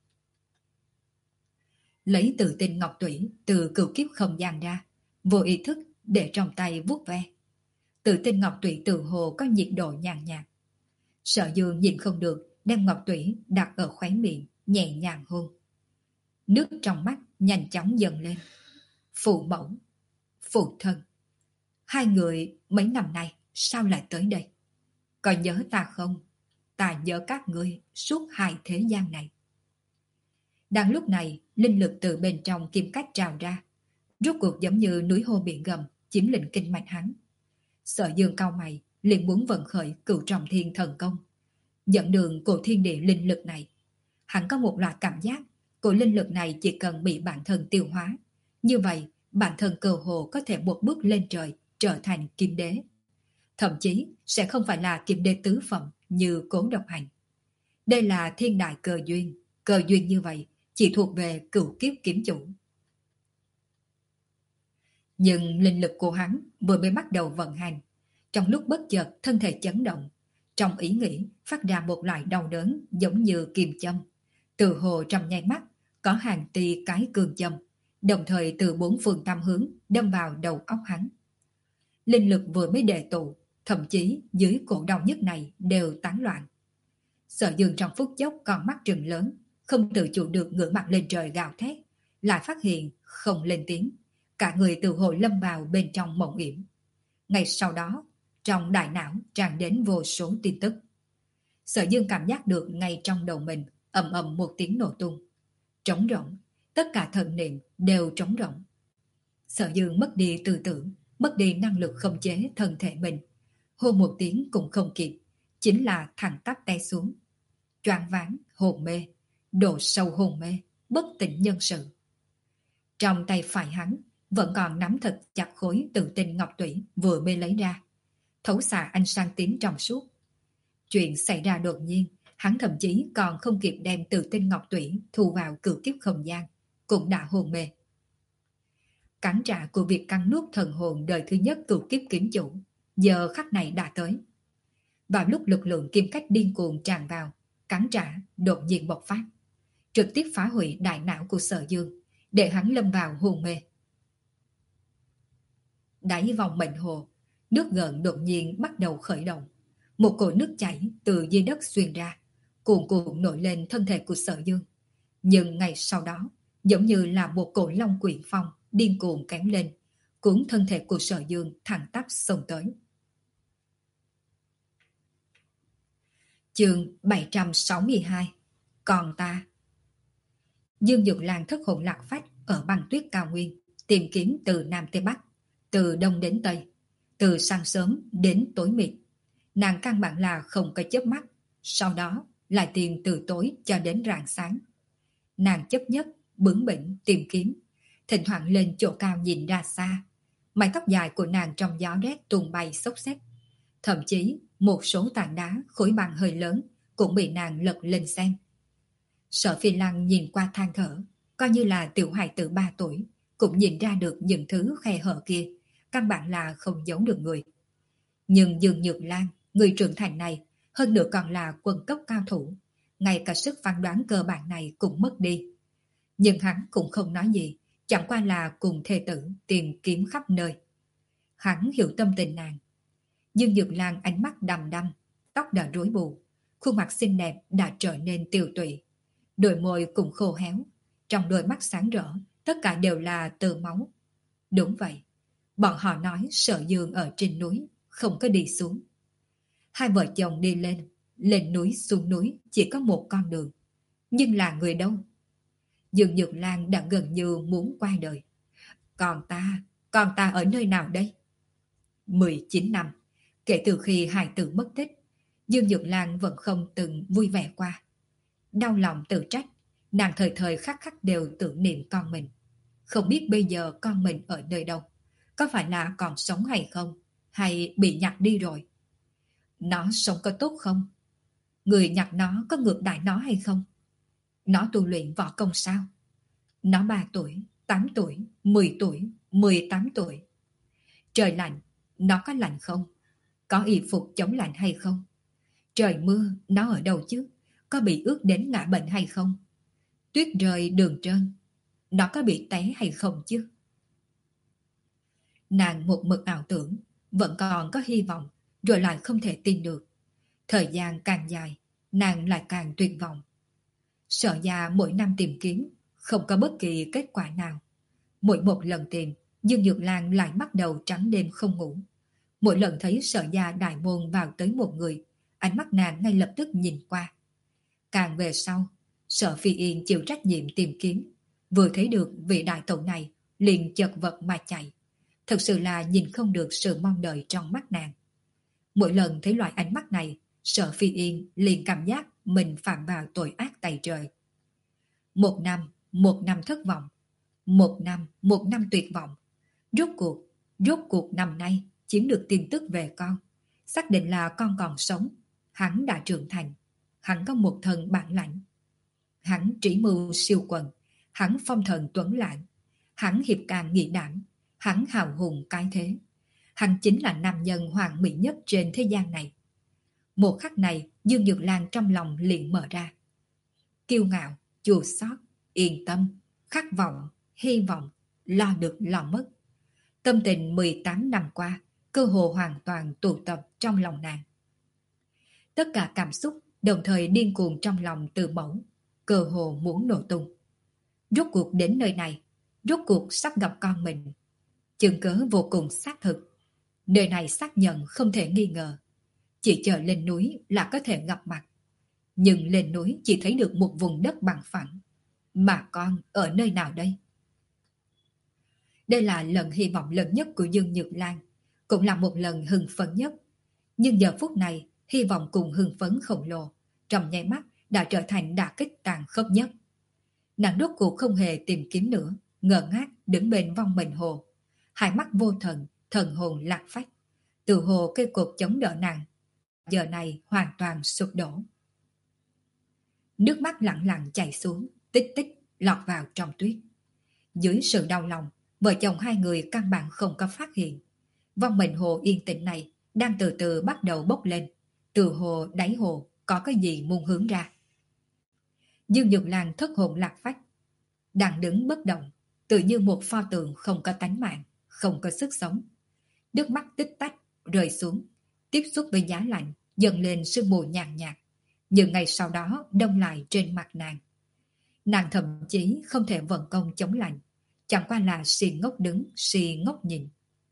Lấy tự tin ngọc tủy từ cửu kiếp không gian ra, vô ý thức để trong tay vuốt ve. Tự tin ngọc tủy tự hồ có nhiệt độ nhàn nhạt. Sở Dương nhìn không được, đem ngọc tủy đặt ở khóe miệng, nhẹ nhàng hôn. Nước trong mắt nhanh chóng dần lên. Phụ mẫu, phụ thân, hai người mấy năm nay sao lại tới đây? Có nhớ ta không? Ta nhớ các ngươi suốt hai thế gian này. Đang lúc này, linh lực từ bên trong kim cách trào ra, rốt cuộc giống như núi hô biển gầm, chiếm lĩnh kinh mạch hắn. Sở Dương cau mày, liền muốn vận khởi cửu trọng thiên thần công, dẫn đường của thiên địa linh lực này. Hắn có một loại cảm giác, của linh lực này chỉ cần bị bản thân tiêu hóa, như vậy bản thân cơ hồ có thể một bước lên trời, trở thành kim đế. thậm chí sẽ không phải là kim đế tứ phẩm như Cố Độc Hành. Đây là thiên đại cơ duyên, cơ duyên như vậy chỉ thuộc về cửu kiếp kiếm chủ. Nhưng linh lực của hắn vừa mới bắt đầu vận hành, trong lúc bất chợt thân thể chấn động, trong ý nghĩ phát ra một loại đau đớn giống như kim châm. Từ hồ trong nháy mắt có hàng tỷ cái cương châm, đồng thời từ bốn phương tám hướng đâm vào đầu óc hắn. Linh lực vừa mới đề tụ, thậm chí dưới cổ đau nhức này đều tán loạn. Sở Dương trong phút chốc con mắt trừng lớn, không tự chủ được ngửa mặt lên trời gào thét, lại phát hiện không lên tiếng, cả người từ hồi lâm vào bên trong mộng yểm. Ngay sau đó, trong đại não tràn đến vô số tin tức. Sở Dương cảm giác được ngay trong đầu mình ầm ầm một tiếng nổ tung. Trống rỗng, tất cả thần niệm đều trống rỗng. Sở Dương mất đi tư tưởng, mất đi năng lực khống chế thân thể mình. Hô một tiếng cũng không kịp, chính là thẳng tắp té xuống. Choáng váng, hồn mê, độ sâu hồn mê, bất tỉnh nhân sự. Trong tay phải hắn vẫn còn nắm thật chặt khối tự tinh ngọc tủy vừa mới lấy ra, thấu xạ ánh sáng tím trong suốt. Chuyện xảy ra đột nhiên, hắn thậm chí còn không kịp đem tự tinh ngọc tủy thu vào cửu kiếp không gian, cũng đã hồn mê. Cản trả của việc cắn nuốt thần hồn đời thứ nhất cửu kiếp kiếm chủ, giờ khắc này đã tới. Vào lúc lực lượng kim cách điên cuồng tràn vào, cắn trả đột nhiên bộc phát, trực tiếp phá hủy đại não của Sở Dương, để hắn lâm vào hôn mê. Đáy vòng mệnh hồ, nước gợn đột nhiên bắt đầu khởi động. Một cột nước chảy từ dưới đất xuyên ra, cuồn cuộn nổi lên thân thể của Sở Dương. Nhưng ngày sau đó, giống như là một cỗ long quỷ phong điên cuồng kéo lên, cuốn thân thể của Sở Dương thẳng tắp xông tới. Chương bảy trăm sáu mươi hai. Còn ta. Dương Dược Lan thất hồn lạc phách ở băng tuyết cao nguyên, tìm kiếm từ Nam tới Bắc, từ Đông đến Tây, từ sáng sớm đến tối mịt. Nàng căn bản là không có chớp mắt, sau đó lại tìm từ tối cho đến rạng sáng. Nàng chấp nhất, bướng bỉnh tìm kiếm, thỉnh thoảng lên chỗ cao nhìn ra xa. Mái tóc dài của nàng trong gió rét tung bay xốc xếch. Thậm chí một số tảng đá khối bằng hơi lớn cũng bị nàng lật lên xem. Sở Phi Lăng nhìn qua than thở, coi như là tiểu hài tử ba tuổi, cũng nhìn ra được những thứ khe hở kia, căn bản là không giấu được người. Nhưng Dương Nhược Lan, người trưởng thành này, hơn nữa còn là quân cấp cao thủ, ngay cả sức phán đoán cơ bản này cũng mất đi. Nhưng hắn cũng không nói gì, chẳng qua là cùng thê tử tìm kiếm khắp nơi. Hắn hiểu tâm tình nàng. Dương Nhược Lan ánh mắt đăm đăm, tóc đã rối bù, khuôn mặt xinh đẹp đã trở nên tiều tụy, đôi môi cũng khô héo, trong đôi mắt sáng rỡ, tất cả đều là tơ máu. Đúng vậy, bọn họ nói Sở Dương ở trên núi, không có đi xuống. Hai vợ chồng đi lên, lên núi xuống núi chỉ có một con đường. Nhưng là người đâu? Dương Nhược Lan đã gần như muốn qua đời. Còn ta, còn ta ở nơi nào đây? mười chín năm, kể từ khi hài tử mất tích, Dương Nhược Lan vẫn không từng vui vẻ qua. Đau lòng tự trách, nàng thời thời khắc khắc đều tưởng niệm con mình. Không biết bây giờ con mình ở nơi đâu, có phải là còn sống hay không, hay bị nhặt đi rồi? Nó sống có tốt không? Người nhặt nó có ngược đãi nó hay không? Nó tu luyện võ công sao? Nó ba tuổi, tám tuổi, mười tuổi, mười tám tuổi. Trời lạnh, nó có lạnh không? Có y phục chống lạnh hay không? Trời mưa, nó ở đâu chứ? Có bị ướt đến ngã bệnh hay không? Tuyết rơi đường trơn, nó có bị té hay không chứ? Nàng một mực ảo tưởng, vẫn còn có hy vọng, rồi lại không thể tin được. Thời gian càng dài, nàng lại càng tuyệt vọng. Sở gia mỗi năm tìm kiếm, không có bất kỳ kết quả nào. Mỗi một lần tìm, Dương Nhược Lan lại bắt đầu trắng đêm không ngủ. Mỗi lần thấy Sở gia đại môn vào tới một người, ánh mắt nàng ngay lập tức nhìn qua. Càng về sau, Sở Phi Yên chịu trách nhiệm tìm kiếm, vừa thấy được vị đại tẩu này, liền chật vật mà chạy. Thật sự là nhìn không được sự mong đợi trong mắt nàng. Mỗi lần thấy loại ánh mắt này, Sở Phi Yên liền cảm giác mình phạm vào tội ác tày trời. Một năm, một năm thất vọng. Một năm, một năm tuyệt vọng. Rốt cuộc, rốt cuộc năm nay chiếm được tin tức về con. Xác định là con còn sống, hắn đã trưởng thành, hắn có một thân bản lãnh. Hắn trí mưu siêu quần, hắn phong thần tuấn lãng, hắn hiệp càng nghị đảm, hắn hào hùng cái thế. Hắn chính là nam nhân hoàn mỹ nhất trên thế gian này. Một khắc này, Dương Nhược Lan trong lòng liền mở ra. Kiêu ngạo, chua xót, yên tâm, khát vọng, hy vọng, lo được lo mất. Tâm tình mười tám năm qua, cơ hồ hoàn toàn tụ tập trong lòng nàng. Tất cả cảm xúc đồng thời điên cuồng trong lòng Từ Mẫu, cơ hồ muốn nổ tung. Rốt cuộc đến nơi này, rốt cuộc sắp gặp con mình. Chứng cớ vô cùng xác thực. Nơi này xác nhận không thể nghi ngờ. Chỉ chờ lên núi là có thể gặp mặt. Nhưng lên núi chỉ thấy được một vùng đất bằng phẳng. Mà con ở nơi nào đây? Đây là lần hy vọng lớn nhất của Dương Nhược Lan, cũng là một lần hưng phấn nhất. Nhưng giờ phút này, hy vọng cùng hưng phấn khổng lồ, trong nháy mắt đã trở thành đả kích tàn khốc nhất. Nàng rốt cuộc không hề tìm kiếm nữa, ngơ ngác đứng bên vong mình hồ. Hai mắt vô thần, thần hồn lạc phách. Từ hồ cây cột chống đỡ nàng, giờ này hoàn toàn sụp đổ. Nước mắt lặng lặng chảy xuống, tích tích lọt vào trong tuyết. Dưới sự đau lòng, vợ chồng hai người căn bản không có phát hiện. Vong mình hồ yên tĩnh này đang từ từ bắt đầu bốc lên. Từ hồ đáy hồ có cái gì muốn hướng ra. Dương Nhược Lan thất hồn lạc phách, đang đứng bất động, tự như một pho tượng không có tánh mạng, không có sức sống. Nước mắt tích tách rơi xuống, tiếp xúc với giá lạnh, dần lên sương mù nhàn nhạt, nhưng ngày sau đó đông lại trên mặt nàng. Nàng thậm chí không thể vận công chống lạnh, chẳng qua là si ngốc đứng, si ngốc nhìn.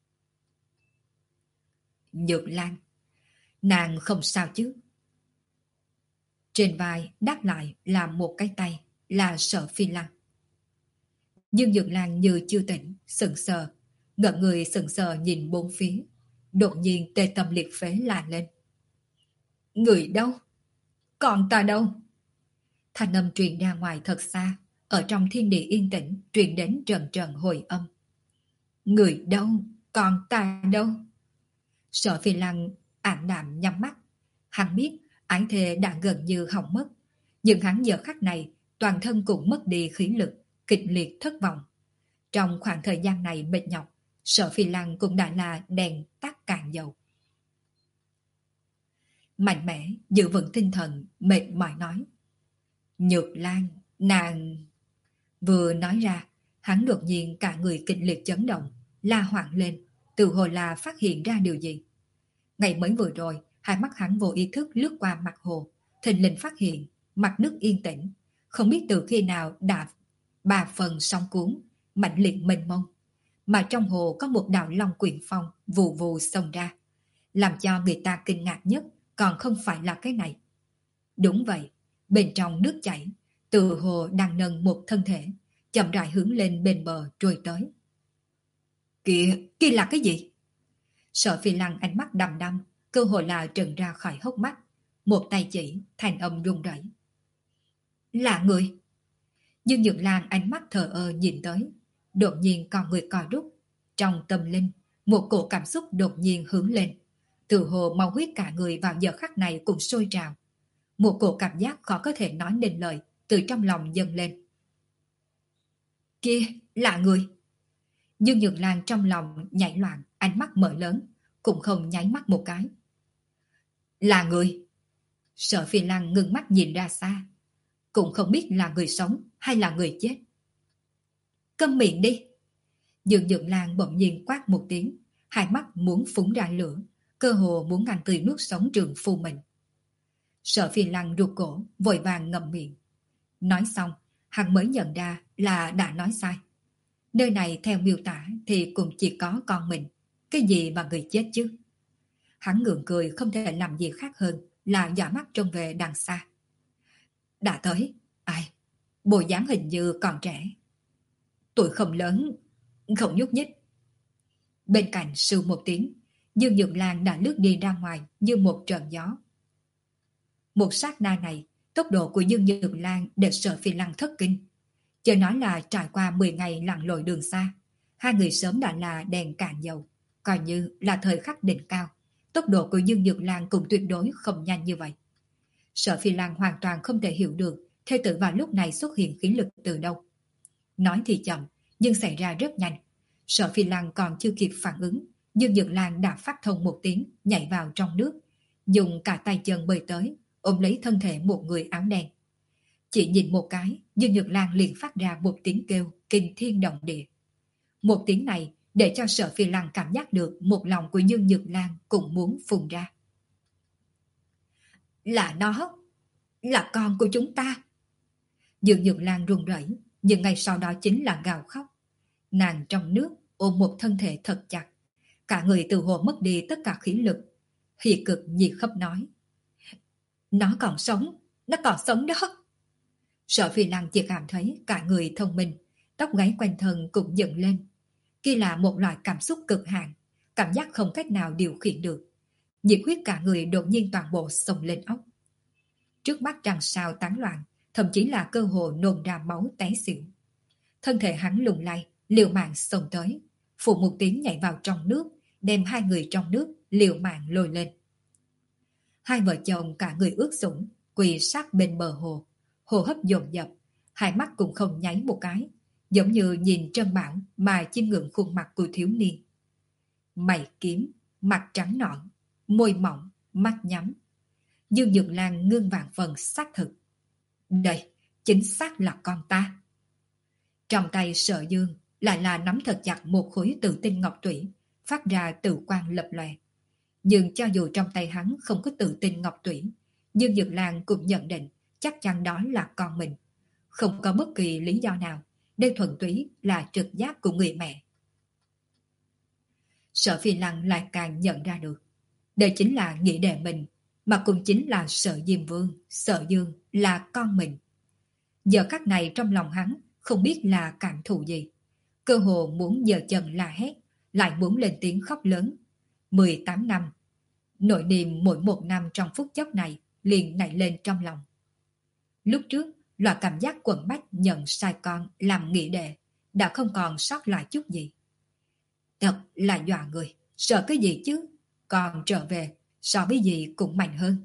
Nhược Lan, nàng không sao chứ? Trên vai đáp lại là một cái tay, là Sở Phi Lăng. Dương Nhược Lan như chưa tỉnh, sững sờ, ngỡ người sững sờ nhìn bốn phía. Đột nhiên tê tâm liệt phế la lên. Người đâu? Còn ta đâu? Thanh âm truyền ra ngoài thật xa, ở trong thiên địa yên tĩnh truyền đến trần trần hồi âm. Người đâu? Còn ta đâu? Sở Phi Lăng ảm đạm nhắm mắt. Hắn biết ái thề đã gần như hỏng mất, nhưng hắn giờ khắc này toàn thân cũng mất đi khí lực, kịch liệt thất vọng. Trong khoảng thời gian này mệt nhọc, Sở Phi Lăng cũng đã là đèn tắt cạn dầu. Mạnh mẽ, giữ vững tinh thần, mệt mỏi nói. Nhược Lan, nàng... Vừa nói ra, hắn đột nhiên cả người kịch liệt chấn động, la hoảng lên, tự hồ là phát hiện ra điều gì. Ngày mới vừa rồi, hai mắt hắn vô ý thức lướt qua mặt hồ, thình lình phát hiện mặt nước yên tĩnh, không biết từ khi nào đã ba phần sóng cuốn, mạnh liệt mênh mông, mà trong hồ có một đạo long quyển phong vù vù xông ra, làm cho người ta kinh ngạc nhất còn không phải là cái này. Đúng vậy, bên trong nước chảy, từ hồ đang nâng một thân thể, chậm rãi hướng lên bên bờ trôi tới. Kìa, kia là cái gì? Sở Phi Lăng ánh mắt đăm đăm, cơ hội là trừng ra khỏi hốc mắt, một tay chỉ, thành âm run rẩy. Là người. Dương Nhược Lan ánh mắt thờ ơ nhìn tới, đột nhiên con người co rút, trong tâm linh, một cổ cảm xúc đột nhiên hướng lên, từ hồ máu huyết cả người vào giờ khắc này cũng sôi trào. Một cổ cảm giác khó có thể nói nên lời từ trong lòng dâng lên. Kia, là người. Dương Nhược Lan trong lòng nhảy loạn, ánh mắt mở lớn, cũng không nháy mắt một cái. Là người. Sở Phi Lăng ngưng mắt nhìn ra xa, cũng không biết là người sống hay là người chết. Câm miệng đi. Dương Nhược Lan bỗng nhiên quát một tiếng, hai mắt muốn phúng ra lửa, cơ hồ muốn ngăn tươi nuốt sống trường phu mình. Sở Phi Lăng rụt cổ, vội vàng ngậm miệng. Nói xong, hắn mới nhận ra là đã nói sai. Nơi này theo miêu tả thì cũng chỉ có con mình, cái gì mà người chết chứ. Hắn ngượng cười không thể làm gì khác hơn là dõi mắt trông về đằng xa. Đã tới, ai? Bộ dáng hình như còn trẻ. Tuổi không lớn, không nhúc nhích. Bên cạnh sưu một tiếng, Dương Nhược Lan đã lướt đi ra ngoài như một trận gió. Một sát na này, tốc độ của Dương Nhược Lan để Sở Phi Lăng thất kinh. Chờ nói là trải qua mười ngày lặn lội đường xa, hai người sớm đã là đèn cạn dầu, coi như là thời khắc đỉnh cao, tốc độ của Dương Nhược Lan cũng tuyệt đối không nhanh như vậy. Sở Phi Lan hoàn toàn không thể hiểu được thê tử vào lúc này xuất hiện khí lực từ đâu. Nói thì chậm, nhưng xảy ra rất nhanh. Sở Phi Lan còn chưa kịp phản ứng, Dương Nhược Lan đã phát thông một tiếng, nhảy vào trong nước, dùng cả tay chân bơi tới, ôm lấy thân thể một người áo đen. Chỉ nhìn một cái, Dương Nhược Lan liền phát ra một tiếng kêu kinh thiên động địa. Một tiếng này để cho Sở Phi Lan cảm giác được một lòng của Dương Nhược Lan cũng muốn phun ra. Là nó, là con của chúng ta. Dương Nhược Lan run rẩy, nhưng ngay sau đó chính là gào khóc. Nàng trong nước ôm một thân thể thật chặt, cả người từ hồ mất đi tất cả khí lực. Hì cực nhiệt khóc nói: Nó còn sống, nó còn sống đó. Sở Phi Lan chỉ cảm thấy cả người thông minh, tóc gáy quanh thân cũng dựng lên. Kia là một loại cảm xúc cực hạn, cảm giác không cách nào điều khiển được. Nhiệt huyết cả người đột nhiên toàn bộ xông lên óc. Trước mắt trăng sao tán loạn, thậm chí là cơ hồ nôn ra máu té xỉu. Thân thể hắn lùng lay, liều mạng xông tới, phụ một tiếng nhảy vào trong nước, đem hai người trong nước liều mạng lôi lên. Hai vợ chồng cả người ướt sũng, quỳ sát bên bờ hồ, hô hấp dồn dập, hai mắt cũng không nháy một cái, giống như nhìn Trân Bảo mà chiêm ngưỡng khuôn mặt của thiếu niên. Mày kiếm, mặt trắng nõn, môi mỏng, mắt nhắm. Dương Nhược Lan ngưng vạn phần xác thực. Đây, chính xác là con ta. Trong tay Sở Dương lại là nắm thật chặt một khối tự tinh ngọc tủy, phát ra tự quang lập lòe. Nhưng cho dù trong tay hắn không có tự tinh ngọc tủy, Dương Nhược Lan cũng nhận định chắc chắn đó là con mình. Không có bất kỳ lý do nào, đây thuần túy là trực giác của người mẹ. Sở Phi Lăng lại càng nhận ra được, đây chính là nghĩa đệ mình, mà cũng chính là Sở Diêm Vương, Sở Dương là con mình. Giờ khắc này trong lòng hắn không biết là cảm thụ gì, cơ hồ muốn giơ chân la hét, lại muốn lên tiếng khóc lớn. mười tám năm, nỗi niềm mỗi một năm trong phút chốc này liền nảy lên trong lòng. Lúc trước, loại cảm giác quẩn bách nhận sai con làm nghĩa đệ đã không còn sót lại chút gì. Thật là dọa người, sợ cái gì chứ, còn trở về so với gì cũng mạnh hơn.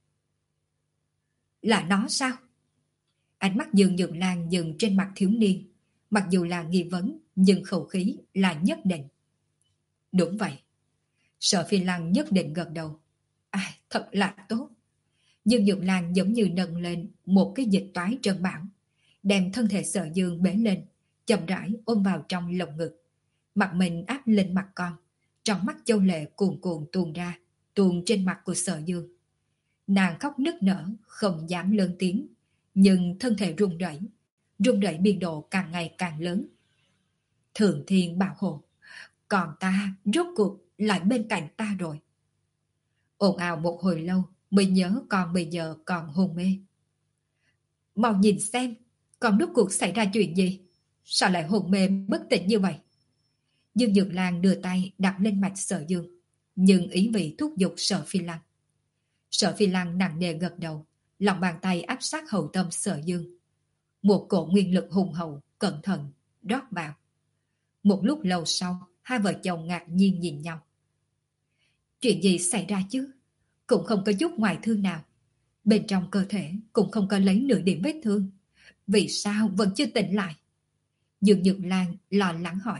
Là nó sao? Ánh mắt Dương Nhược Lan dừng trên mặt thiếu niên, mặc dù là nghi vấn nhưng khẩu khí là nhất định. Đúng vậy. Sở Phi Lăng nhất định gật đầu. Ai, thật là tốt. Dương Nhược Lan giống như nâng lên một cái dịch toái trân bảo, đem thân thể Sở Dương bế lên, chậm rãi ôm vào trong lồng ngực. Mặt mình áp lên mặt con, trong mắt châu lệ cuồn cuộn tuôn ra, tuôn trên mặt của Sở Dương. Nàng khóc nức nở, không dám lớn tiếng, nhưng thân thể run rẩy, run rẩy biên độ càng ngày càng lớn. Thượng Thiên bảo hộ, còn ta rốt cuộc lại bên cạnh ta rồi. Ồn ào một hồi lâu mới nhớ con bây giờ còn hôn mê. Mau nhìn xem, con rốt cuộc xảy ra chuyện gì? Sao lại hôn mê bất tỉnh như vậy? Dương Nhược Lan đưa tay đặt lên mạch Sở Dương, nhưng ý vị thúc giục Sở Phi Lăng. Sở Phi Lăng nặng nề gật đầu, lòng bàn tay áp sát hậu tâm Sở Dương. Một cỗ nguyên lực hùng hậu, cẩn thận, rót vào. Một lúc lâu sau, hai vợ chồng ngạc nhiên nhìn nhau. Chuyện gì xảy ra chứ? Cũng không có chút ngoại thương nào. Bên trong cơ thể cũng không có lấy nửa điểm vết thương. Vì sao vẫn chưa tỉnh lại? Dương Nhược Lan lo lắng hỏi.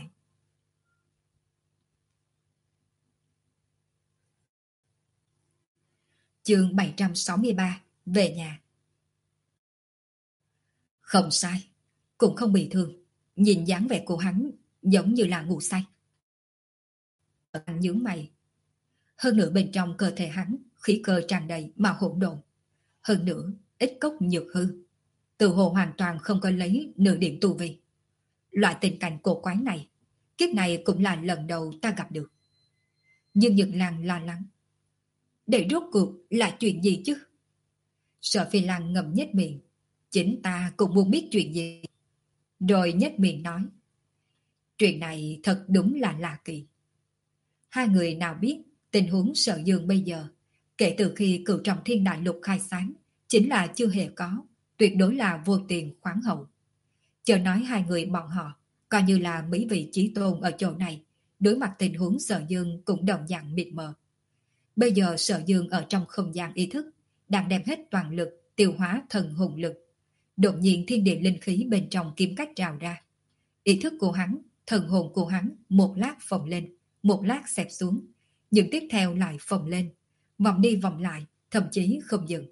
Chương bảy trăm sáu mươi ba. Về nhà. Không sai, cũng không bị thương. Nhìn dáng vẻ của hắn giống như là ngủ say. Hắn nhướng mày. Hơn nữa bên trong cơ thể hắn khí cơ tràn đầy mà hỗn độn. Hơn nữa ít cốc nhược hư, tự hồ hoàn toàn không có lấy nửa điểm tu vi. Loại tình cảnh cổ quái này, kiếp này cũng là lần đầu ta gặp được. Nhưng Nhật Lan lo lắng. Để rốt cuộc là chuyện gì chứ? Sở Phi Lăng ngậm nhếch miệng. Chính ta cũng muốn biết chuyện gì. Rồi nhếch miệng nói. Chuyện này thật đúng là lạ kỳ. Hai người nào biết tình huống Sở Dương bây giờ, kể từ khi cửu trọng thiên đại lục khai sáng, chính là chưa hề có, tuyệt đối là vô tiền khoáng hậu. Chờ nói hai người bọn họ, coi như là mấy vị chí tôn ở chỗ này, đối mặt tình huống Sở Dương cũng đồng dạng mịt mờ. Bây giờ Sở Dương ở trong không gian ý thức, đang đem hết toàn lực tiêu hóa thần hồn lực. Đột nhiên thiên địa linh khí bên trong kiếm cách trào ra. Ý thức của hắn, thần hồn của hắn một lát phồng lên, một lát xẹp xuống, nhưng tiếp theo lại phồng lên, vòng đi vòng lại, thậm chí không dừng.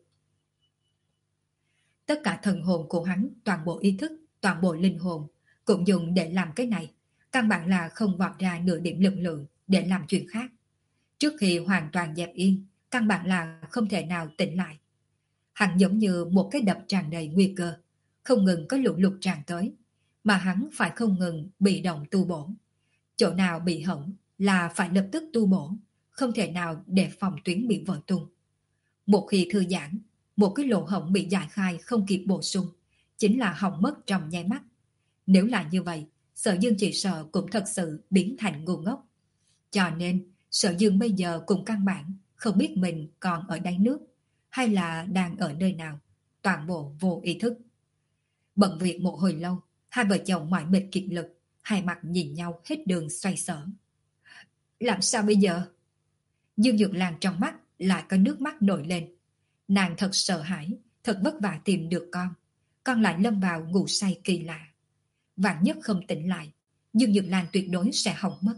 Tất cả thần hồn của hắn, toàn bộ ý thức, toàn bộ linh hồn cũng dùng để làm cái này, căn bản là không vọt ra nửa điểm lực lượng để làm chuyện khác. Trước khi hoàn toàn dẹp yên, căn bản là không thể nào tỉnh lại. Hắn giống như một cái đập tràn đầy nguy cơ, không ngừng có lũ lụt tràn tới, mà hắn phải không ngừng bị động tu bổ. Chỗ nào bị hỏng là phải lập tức tu bổ, không thể nào để phòng tuyến bị vỡ tung. Một khi thư giãn, một cái lỗ hổng bị giải khai không kịp bổ sung, chính là hỏng mất trong nháy mắt. Nếu là như vậy, Sở Dương chỉ sợ cũng thật sự biến thành ngu ngốc. Cho nên, Sở Dương bây giờ cũng căn bản không biết mình còn ở đáy nước hay là đang ở nơi nào, toàn bộ vô ý thức. Bận việc một hồi lâu, hai vợ chồng mỏi mệt kiệt lực, hai mặt nhìn nhau hết đường xoay sở. Làm sao bây giờ? Dương Dược Lan trong mắt lại có nước mắt nổi lên. Nàng thật sợ hãi, thật vất vả tìm được con. Con lại lâm vào ngủ say kỳ lạ. Vạn nhất không tỉnh lại, Dương Dược Lan tuyệt đối sẽ hỏng mất.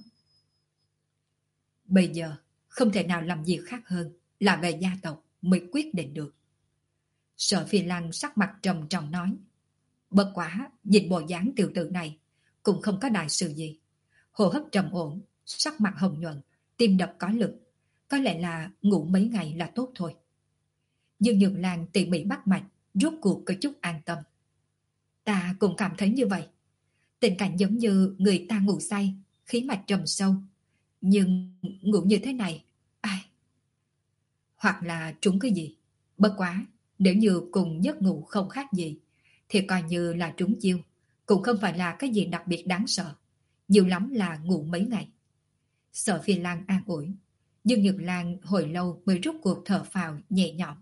Bây giờ, không thể nào làm gì khác hơn là về gia tộc mới quyết định được. Sở Phi Lăng sắc mặt trầm trọng nói. Bất quá, nhìn bộ dáng tiểu tử này, cũng không có đại sự gì. Hô hấp trầm ổn, sắc mặt hồng nhuận, tim đập có lực. Có lẽ là ngủ mấy ngày là tốt thôi. Dương Nhược Lan tỉ mỉ bắt mạch, rốt cuộc có chút an tâm. Ta cũng cảm thấy như vậy. Tình cảnh giống như người ta ngủ say, khí mạch trầm sâu. Nhưng ngủ như thế này, ai? Hoặc là trúng cái gì? Bất quá, nếu như cùng giấc ngủ không khác gì, thì coi như là trúng chiêu, cũng không phải là cái gì đặc biệt đáng sợ. Nhiều lắm là ngủ mấy ngày. Sở Phi Lan an ủi. Dương Nhược Lan hồi lâu mới rút cuộc thở phào nhẹ nhõm.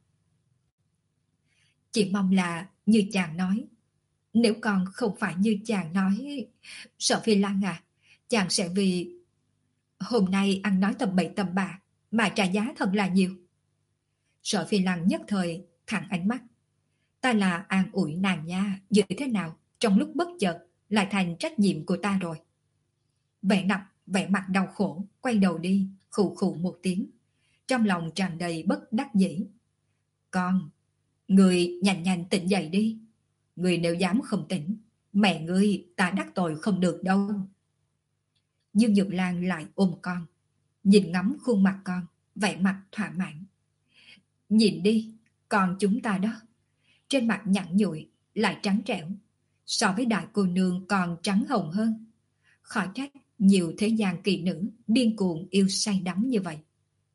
Chỉ mong là như chàng nói. Nếu con không phải như chàng nói... Sở Phi Lan à, chàng sẽ vì... Hôm nay ăn nói tầm bậy tầm bạ mà trả giá thật là nhiều. Sở Phi Lan nhất thời thẳng ánh mắt. Ta là an ủi nàng nha, như thế nào trong lúc bất chợt lại thành trách nhiệm của ta rồi. Vẻ nặng, vẻ mặt đau khổ, quay đầu đi, khụ khụ một tiếng. Trong lòng tràn đầy bất đắc dĩ. Con, người nhanh nhanh tỉnh dậy đi. Người nếu dám không tỉnh, mẹ ngươi ta đắc tội không được đâu. Dương Dược Lan lại ôm con, nhìn ngắm khuôn mặt con, vẻ mặt thỏa mãn. Nhìn đi, con chúng ta đó. Trên mặt nhẵn nhụi, lại trắng trẻo. So với đại cô nương còn trắng hồng hơn. Khỏi trách nhiều thế gian kỳ nữ điên cuồng yêu say đắm như vậy.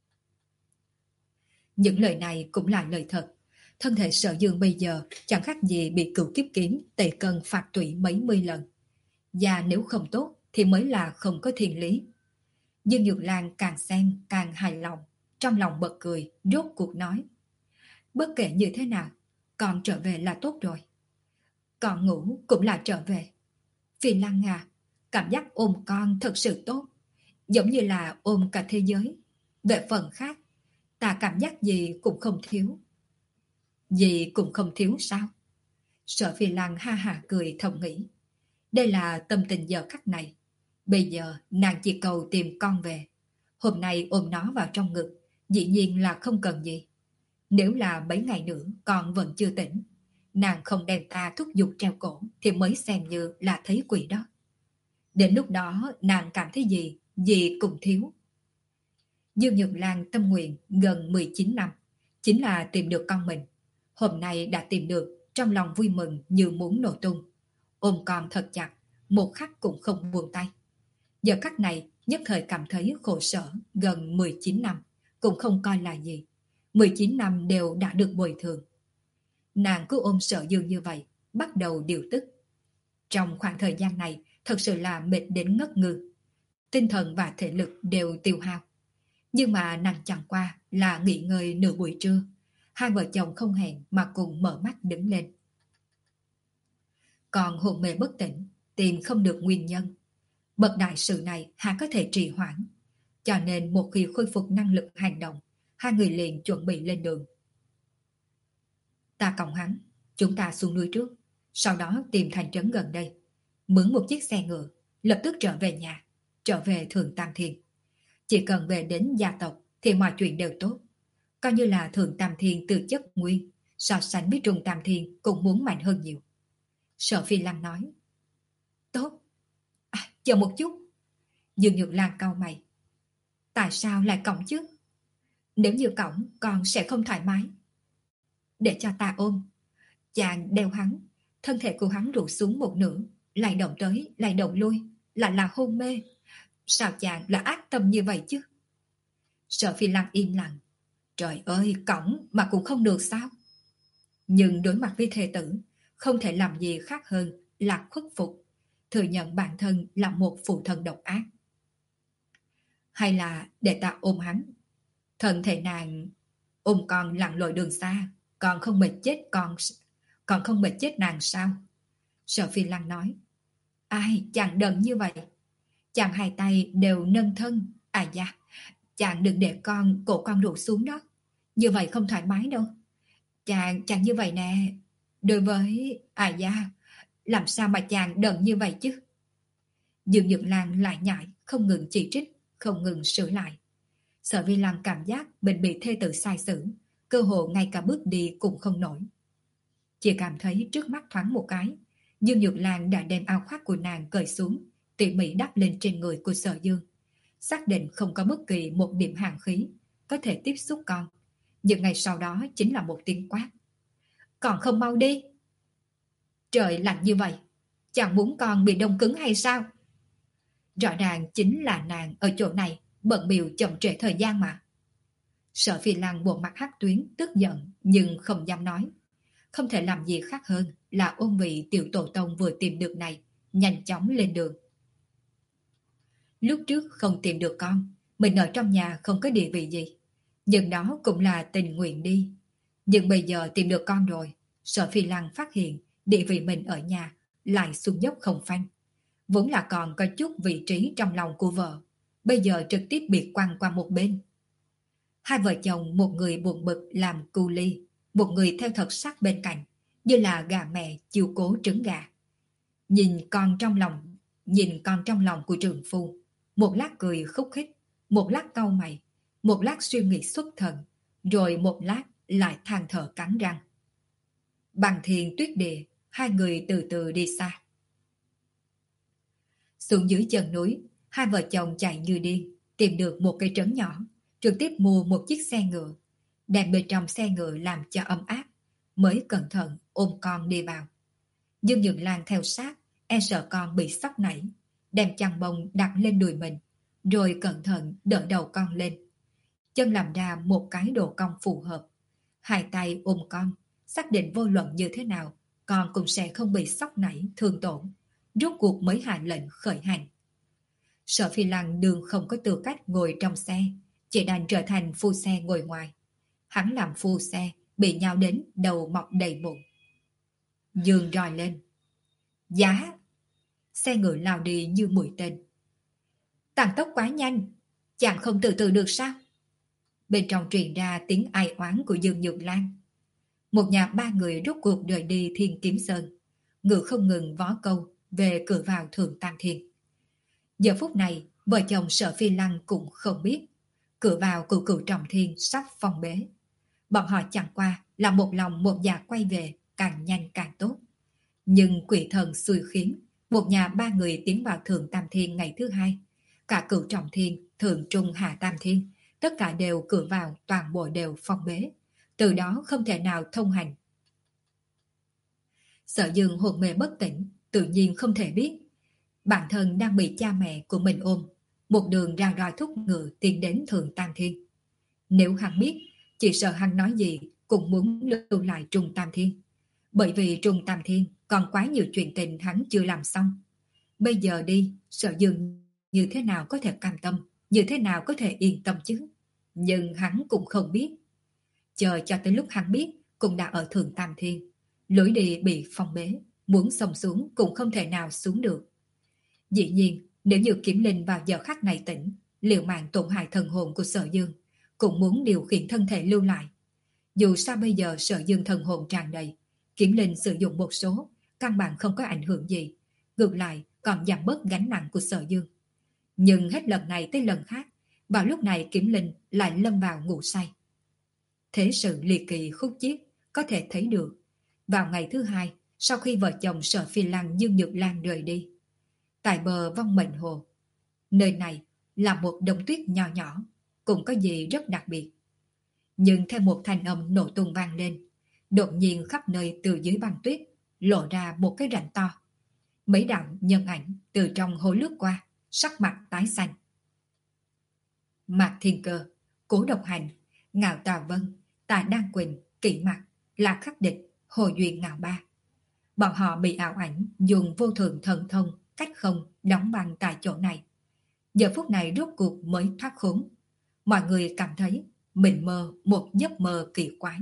Những lời này cũng là lời thật. Thân thể Sở Dương bây giờ chẳng khác gì bị cửu kiếp kiếm tề cân phạt tủy mấy mươi lần. Và nếu không tốt thì mới là không có thiên lý. Dương Nhược Lan càng xem càng hài lòng, trong lòng bật cười, rốt cuộc nói. Bất kể như thế nào, con trở về là tốt rồi. Con ngủ cũng là trở về. Phi Lăng à, cảm giác ôm con thật sự tốt, giống như là ôm cả thế giới. Về phần khác, ta cảm giác gì cũng không thiếu. Gì cũng không thiếu sao? Sở Phi Lăng ha ha cười thầm nghĩ. Đây là tâm tình giờ khắc này. Bây giờ nàng chỉ cầu tìm con về. Hôm nay ôm nó vào trong ngực, dĩ nhiên là không cần gì. Nếu là mấy ngày nữa con vẫn chưa tỉnh, nàng không đem ta thúc giục treo cổ thì mới xem như là thấy quỷ đó. Đến lúc đó nàng cảm thấy gì, gì cũng thiếu. Dương Nhược Lan tâm nguyện gần mười chín năm, chính là tìm được con mình. Hôm nay đã tìm được, trong lòng vui mừng như muốn nổ tung. Ôm con thật chặt, một khắc cũng không buông tay. Giờ khắc này nhất thời cảm thấy khổ sở gần mười chín năm, cũng không coi là gì. mười chín năm đều đã được bồi thường. Nàng cứ ôm Sở Dương như vậy, bắt đầu điều tức. Trong khoảng thời gian này, thật sự là mệt đến ngất ngư. Tinh thần và thể lực đều tiêu hao. Nhưng mà nàng chẳng qua là nghỉ ngơi nửa buổi trưa. Hai vợ chồng không hẹn mà cùng mở mắt đứng lên. Còn hồn mê bất tỉnh, tìm không được nguyên nhân. Bậc đại sự này há có thể trì hoãn. Cho nên một khi khôi phục năng lực hành động, hai người liền chuẩn bị lên đường. Ta cõng hắn, chúng ta xuống núi trước, sau đó tìm thành trấn gần đây, mướn một chiếc xe ngựa, lập tức trở về nhà, trở về Thượng Tam Thiên. Chỉ cần về đến gia tộc thì mọi chuyện đều tốt. Coi như là Thượng Tam Thiên từ chất nguyên, so sánh với Trung Tam Thiên cũng muốn mạnh hơn nhiều. Sở Phi Lăng nói. Tốt. À, chờ một chút. Dương Nhược Lan cau mày. Tại sao lại cõng chứ? Nếu như cõng con sẽ không thoải mái. Để cho ta ôm. Chàng đeo hắn, thân thể của hắn rụt xuống một nửa, lại động tới, lại động lui, lại là hôn mê. Sao chàng là ác tâm như vậy chứ? Sở Phi Lăng im lặng. Trời ơi, cõng mà cũng không được sao? Nhưng đối mặt với thê tử, không thể làm gì khác hơn là khuất phục, thừa nhận bản thân là một phụ thân độc ác. Hay là để ta ôm hắn? Thân thể nàng ôm con lặn lội đường xa, còn không mệt chết con, còn không mệt chết nàng sao? Sở Phi Lăng nói. Ai, chàng đần như vậy. Chàng hai tay đều nâng thân. À da, chàng đừng để con, cổ con rụt xuống đó. Như vậy không thoải mái đâu. Chàng, chàng như vậy nè. Đối với... À da, làm sao mà chàng đần như vậy chứ? Dương Nhược Lan lại nhại, không ngừng chỉ trích, không ngừng sửa lại. Sở Vi Lăng cảm giác mình bị thê tử sai xử, cơ hồ ngay cả bước đi cũng không nổi. Chỉ cảm thấy trước mắt thoáng một cái, Dương Nhược Lan đã đem áo khoác của nàng cởi xuống, tỉ mỉ đắp lên trên người của Sở Dương. Xác định không có bất kỳ một điểm hàn khí có thể tiếp xúc con. Nhưng ngày sau đó chính là một tiếng quát. Còn không mau đi! Trời lạnh như vậy, chàng muốn con bị đông cứng hay sao? Rõ ràng chính là nàng ở chỗ này bận bịu chậm trễ thời gian mà. Sở Phi Lăng bộ mặt hắc tuyến tức giận nhưng không dám nói. Không thể làm gì khác hơn là ôm vị tiểu tổ tông vừa tìm được này, nhanh chóng lên đường. Lúc trước không tìm được con, mình ở trong nhà không có địa vị gì, nhưng đó cũng là tình nguyện đi. Nhưng bây giờ tìm được con rồi, Sở Phi Lăng phát hiện địa vị mình ở nhà lại xuống dốc không phanh. Vốn là còn có chút vị trí trong lòng của vợ, bây giờ trực tiếp bị quăng qua một bên. Hai vợ chồng, một người buồn bực làm cu ly, một người theo thật sắc bên cạnh, như là gà mẹ chiều cố trứng gà. Nhìn con trong lòng, nhìn con trong lòng của trường phu, một lát cười khúc khích, một lát cau mày, một lát suy nghĩ xuất thần, rồi một lát lại than thở cắn răng. Bằng thiên tuyết địa, hai người từ từ đi xa. Xuống dưới chân núi, hai vợ chồng chạy như điên, tìm được một cây trấn nhỏ, trực tiếp mua một chiếc xe ngựa, đem bên trong xe ngựa làm cho ấm áp, mới cẩn thận ôm con đi vào. Dương Nhược Lan theo sát, e sợ con bị sốc nảy, đem chăn bông đặt lên đùi mình, rồi cẩn thận đỡ đầu con lên. Chân làm ra một cái độ cong phù hợp, hai tay ôm con, xác định vô luận như thế nào, con cũng sẽ không bị sốc nảy, thương tổn. Rốt cuộc mới hạ lệnh khởi hành. Sở Phi Lăng đường không có tư cách ngồi trong xe, chỉ đành trở thành phu xe ngồi ngoài. Hắn làm phu xe, bị nhào đến đầu mọc đầy mụn. Dương roi lên. Giá! Xe ngựa lao đi như mũi tên. Tăng tốc quá nhanh, chàng không từ từ được sao? Bên trong truyền ra tiếng ai oán của Dương Nhược Lan. Một nhà ba người rốt cuộc rời đi Thiên Kiếm Sơn, ngựa không ngừng vó câu về cửa vào Thượng Tam Thiên. Giờ phút này, vợ chồng Sở Phi Lăng cũng không biết cửa vào của Cửu Trọng Thiên sắp phong bế. Bọn họ chẳng qua là một lòng một dạ quay về, càng nhanh càng tốt. Nhưng quỷ thần xui khiến, một nhà ba người tiến vào Thượng Tam Thiên ngày thứ hai. Cả Cửu Trọng Thiên, Thượng Trung Hạ Tam Thiên, tất cả đều cửa vào toàn bộ đều phong bế. Từ đó không thể nào thông hành. Sở Dương hồn mê bất tỉnh, tự nhiên không thể biết bản thân đang bị cha mẹ của mình ôm, một đường ra roi thúc ngựa tiến đến Thượng Tam Thiên. Nếu hắn biết, chỉ sợ hắn nói gì cũng muốn lưu lại Trung Tam Thiên. Bởi vì Trung Tam Thiên còn quá nhiều chuyện tình hắn chưa làm xong. Bây giờ đi, Sở Dương như thế nào có thể cam tâm, như thế nào có thể yên tâm chứ? Nhưng hắn cũng không biết. Chờ cho tới lúc hắn biết, cũng đã ở Thượng Tam Thiên. Lối đi bị phong bế, muốn xông xuống cũng không thể nào xuống được. Dĩ nhiên, nếu như Kiếm Linh vào giờ khắc này tỉnh, liệu mạng tổn hại thần hồn của Sở Dương, cũng muốn điều khiển thân thể lưu lại. Dù sao bây giờ Sở Dương thần hồn tràn đầy, Kiếm Linh sử dụng một số, căn bản không có ảnh hưởng gì, ngược lại còn giảm bớt gánh nặng của Sở Dương. Nhưng hết lần này tới lần khác, vào lúc này Kiếm Linh lại lâm vào ngủ say. Thế sự ly kỳ khúc chiết có thể thấy được. Vào ngày thứ hai, sau khi vợ chồng Sở Phi Lăng Dương Nhược Lan rời đi, tại bờ Vong Mệnh Hồ, nơi này là một đống tuyết nhỏ nhỏ, cũng có gì rất đặc biệt. Nhưng theo một thanh âm nổ tung vang lên, đột nhiên khắp nơi từ dưới băng tuyết lộ ra một cái rãnh to. Mấy đạo nhân ảnh từ trong hố lướt qua, sắc mặt tái xanh. Mạc Thiên Cơ, Cố Độc Hành, Ngạo Tà Vân, Tà Đan Quỳnh, Kỵ Mặc, Lạc Khắc Địch, Hồ Duyên Ngạo Ba. Bọn họ bị ảo ảnh dùng vô thường thần thông cách không đóng băng tại chỗ này. Giờ phút này rốt cuộc mới thoát khốn. Mọi người cảm thấy mình mơ một giấc mơ kỳ quái.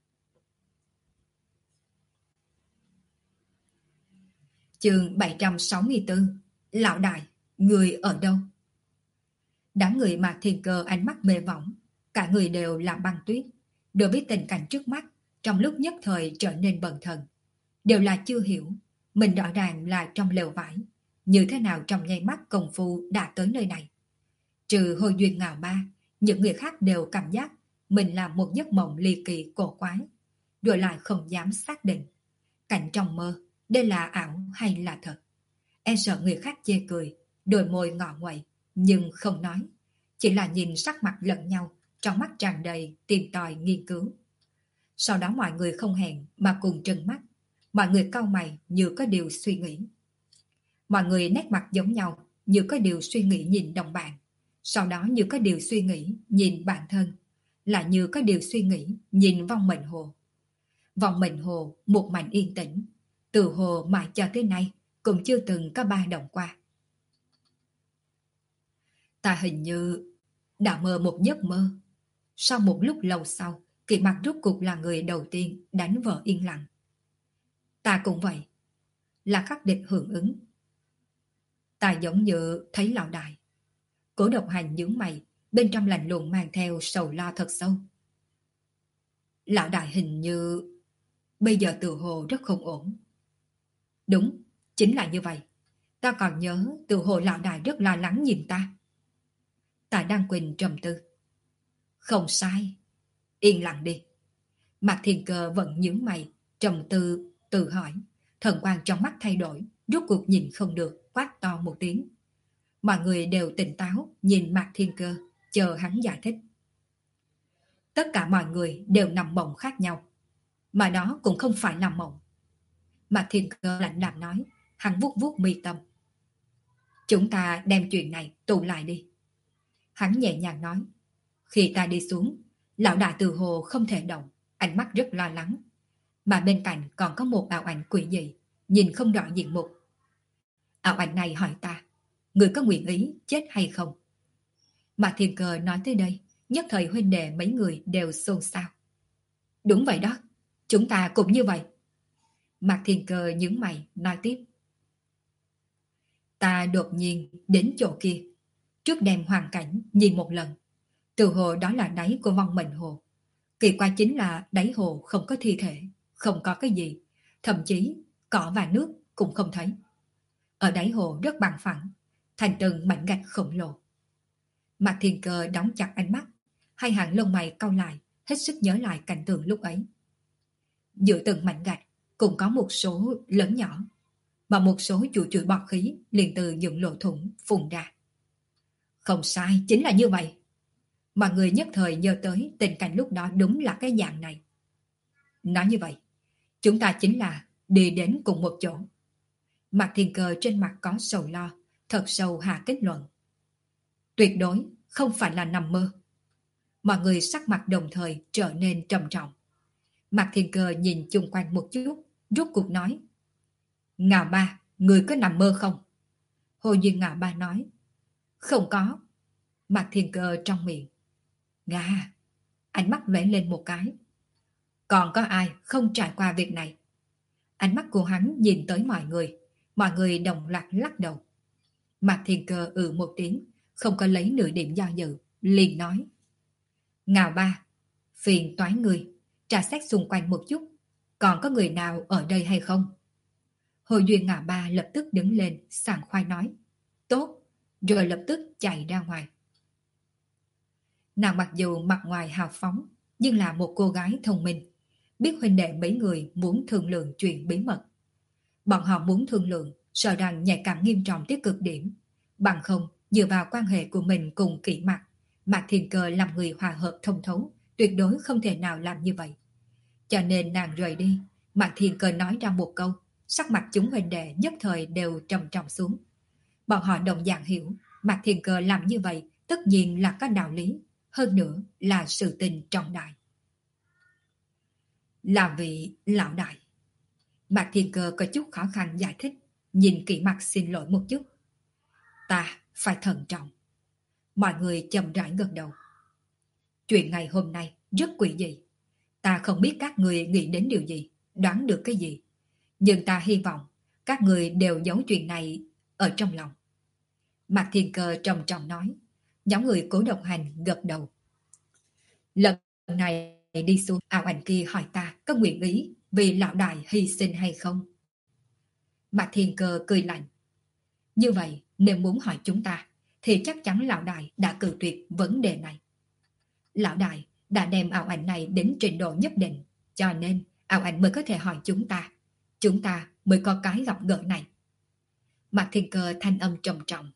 Chương bảy trăm sáu mươi tư. Lão đại, người ở đâu? Đám người Mạc Thiên Cơ ánh mắt mê võng, cả người đều là băng tuyết. Đối với tình cảnh trước mắt, trong lúc nhất thời trở nên bần thần. Đều là chưa hiểu, mình rõ ràng là trong lều vải, như thế nào trong nháy mắt công phu đã tới nơi này. Trừ Hồi Duyên Ngạo Ba, những người khác đều cảm giác mình là một giấc mộng ly kỳ cổ quái, rồi lại không dám xác định. Cảnh trong mơ, đây là ảo hay là thật? E sợ người khác chê cười, đôi môi ngọ nguậy, nhưng không nói. Chỉ là nhìn sắc mặt lẫn nhau, trong mắt tràn đầy tìm tòi nghiên cứu. Sau đó mọi người không hẹn mà cùng trừng mắt. Mọi người cau mày như có điều suy nghĩ. Mọi người nét mặt giống nhau, như có điều suy nghĩ nhìn đồng bạn. Sau đó như có điều suy nghĩ nhìn bản thân. Là như có điều suy nghĩ nhìn Vong Mệnh Hồ. Vong Mệnh Hồ một mảnh yên tĩnh. Từ hồ mãi cho tới nay cũng chưa từng có ba động qua. Ta hình như đã mơ một giấc mơ. Sau một lúc lâu sau, Kỵ Mặc rốt cuộc là người đầu tiên đánh vỡ yên lặng. Ta cũng vậy. Là Khắc Địch hưởng ứng. Ta giống như thấy lão đại. Cố Độc Hành nhướng mày, bên trong lạnh lùng mang theo sầu lo thật sâu. Lão đại hình như bây giờ tự hồ rất không ổn. Đúng, chính là như vậy. Ta còn nhớ tự hồ lão đại rất lo lắng nhìn ta. Ta đang Quỳnh trầm tư. Không sai. Yên lặng đi. Mạc Thiên Cơ vẫn nhướng mày, trầm tư, tự hỏi. Thần quang trong mắt thay đổi, rốt cuộc nhìn không được, quát to một tiếng. Mọi người đều tỉnh táo, nhìn Mạc Thiên Cơ, chờ hắn giải thích. Tất cả mọi người đều nằm mộng khác nhau. Mà đó cũng không phải là mộng. Mạc Thiên Cơ lạnh lạnh nói, hắn vuốt vuốt mi tâm. Chúng ta đem chuyện này tụ lại đi. Hắn nhẹ nhàng nói. Khi ta đi xuống, lão đại từ hồ không thể động, ánh mắt rất lo lắng. Mà bên cạnh còn có một ảo ảnh quỷ dị, nhìn không rõ diện mục. Ảo ảnh này hỏi ta, người có nguyện ý chết hay không? Mạc Thiên Cơ nói tới đây, nhất thời huynh đệ mấy người đều xôn xao. Đúng vậy đó, chúng ta cũng như vậy. Mạc Thiên Cơ nhướng mày, nói tiếp. Ta đột nhiên đến chỗ kia, trước đem hoàn cảnh nhìn một lần. Từ hồ đó là đáy của Vong Mệnh Hồ. Kỳ quái chính là đáy hồ không có thi thể, không có cái gì, thậm chí cỏ và nước cũng không thấy. Ở đáy hồ rất bằng phẳng, thành từng mảnh gạch khổng lồ. Mạc Thiên Cơ đóng chặt ánh mắt, hai hàng lông mày cau lại, hết sức nhớ lại cảnh tượng lúc ấy. Giữa từng mảnh gạch cũng có một số lớn nhỏ, mà một số chuỗi chuỗi bọt khí liền từ những lỗ thủng phun ra. Không sai, chính là như vậy. Mọi người nhất thời nhớ tới tình cảnh lúc đó đúng là cái dạng này. Nói như vậy, chúng ta chính là đi đến cùng một chỗ. Mạc Thiên Cơ trên mặt có sầu lo, thật sâu hạ kết luận. Tuyệt đối không phải là nằm mơ. Mọi người sắc mặt đồng thời trở nên trầm trọng. Mạc Thiên Cơ nhìn chung quanh một chút, rút cuộc nói. Ngạo Ba, người có nằm mơ không? Hồ Duyên Ngạo Ba nói. Không có. Mạc Thiên Cơ trong miệng. Nga. Ánh mắt lóe lên một cái. Còn có ai không trải qua việc này? Ánh mắt của hắn nhìn tới mọi người. Mọi người đồng loạt lắc đầu. Mạc Thiên Cơ ừ một tiếng, không có lấy nửa điểm do dự, liền nói. Ngào ba, phiền toái người, tra xét xung quanh một chút, còn có người nào ở đây hay không? Hồ Duyên Ngào ba lập tức đứng lên, sảng khoái nói. Tốt, rồi lập tức chạy ra ngoài. Nàng mặc dù mặt ngoài hào phóng, nhưng là một cô gái thông minh, biết huynh đệ mấy người muốn thương lượng chuyện bí mật. Bọn họ muốn thương lượng, sợ rằng nhạy cảm nghiêm trọng tới cực điểm. Bằng không, dựa vào quan hệ của mình cùng Kỷ Mặc, Mạc Thiên Cơ làm người hòa hợp thông thấu, tuyệt đối không thể nào làm như vậy. Cho nên nàng rời đi, Mạc Thiên Cơ nói ra một câu, sắc mặt chúng huynh đệ nhất thời đều trầm trọng xuống. Bọn họ đồng dạng hiểu, Mạc Thiên Cơ làm như vậy tất nhiên là có đạo lý, hơn nữa là sự tình trọng đại. Là vị lão đại. Mạc Thiên Cơ có chút khó khăn giải thích, nhìn Kỷ Mặc xin lỗi một chút. Ta phải thận trọng. Mọi người chậm rãi gật đầu. Chuyện ngày hôm nay rất quỷ dị. Ta không biết các người nghĩ đến điều gì, đoán được cái gì. Nhưng ta hy vọng các người đều giấu chuyện này ở trong lòng. Mạc Thiên Cơ trầm trọng nói. Nhóm người Cố Độc Hành gật đầu. Lần này đi xuống, ảo ảnh kia hỏi ta có nguyện ý vì lão đại hy sinh hay không? Mạc Thiên Cơ cười lạnh. Như vậy, nếu muốn hỏi chúng ta, thì chắc chắn lão đại đã cự tuyệt vấn đề này. Lão đại đã đem ảo ảnh này đến trình độ nhất định, cho nên ảo ảnh mới có thể hỏi chúng ta. Chúng ta mới có cái gặp gỡ này. Mạc Thiên Cơ thanh âm trầm trọng.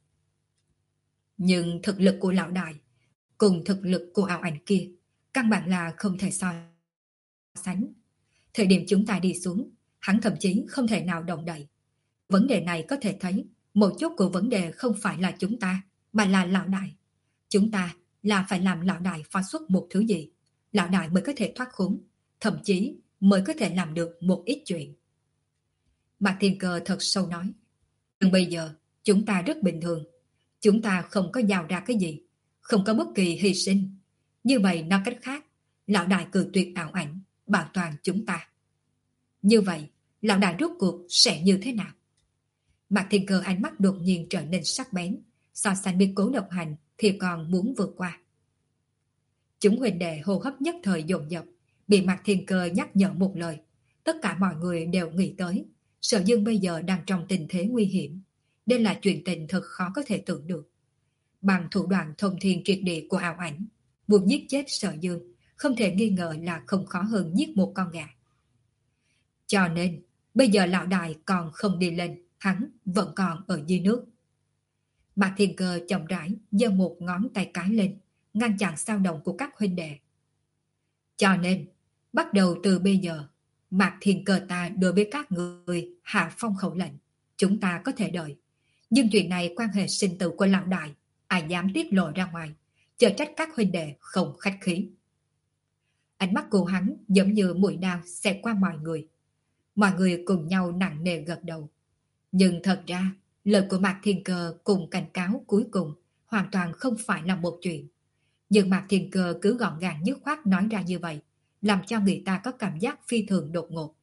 Nhưng thực lực của lão đại cùng thực lực của ảo ảnh kia căn bản là không thể so sánh. Thời điểm chúng ta đi xuống, hắn thậm chí không thể nào động đậy. Vấn đề này có thể thấy, một chút của vấn đề không phải là chúng ta, mà là lão đại. Chúng ta là phải làm lão đại phá xuất một thứ gì, lão đại mới có thể thoát khốn, thậm chí mới có thể làm được một ít chuyện. Mạc Thiên Cơ thật sâu nói. Nhưng bây giờ, chúng ta rất bình thường. Chúng ta không có giao ra cái gì, không có bất kỳ hy sinh. Như vậy nói cách khác, lão đại cự tuyệt ảo ảnh, bảo toàn chúng ta. Như vậy, lão đại rốt cuộc sẽ như thế nào? Mạc Thiên Cơ ánh mắt đột nhiên trở nên sắc bén, so sánh với Cố Độc Hành thì còn muốn vượt qua. Chúng huynh đệ hô hấp nhất thời dồn dập, bị Mạc Thiên Cơ nhắc nhở một lời. Tất cả mọi người đều nghĩ tới, Sở Dương bây giờ đang trong tình thế nguy hiểm. Đây là chuyện tình thật khó có thể tưởng được. Bằng thủ đoạn thông thiên triệt địa của ảo ảnh, muốn giết chết Sở Dương, không thể nghi ngờ là không khó hơn giết một con gà. Cho nên, bây giờ lão đại còn không đi lên, hắn vẫn còn ở dưới nước. Mạc Thiên Cơ chậm rãi giơ một ngón tay cái lên, ngăn chặn sao động của các huynh đệ. Cho nên, bắt đầu từ bây giờ, Mạc Thiên Cơ ta đối với các người hạ phong khẩu lệnh, chúng ta có thể đợi. Nhưng chuyện này quan hệ sinh tử của lão đại, ai dám tiết lộ ra ngoài, chờ trách các huynh đệ không khách khí. Ánh mắt của hắn giống như mũi đao xẹt qua mọi người. Mọi người cùng nhau nặng nề gật đầu. Nhưng thật ra, lời của Mạc Thiên Cơ cùng cảnh cáo cuối cùng hoàn toàn không phải là một chuyện. Nhưng Mạc Thiên Cơ cứ gọn gàng dứt khoát nói ra như vậy, làm cho người ta có cảm giác phi thường đột ngột.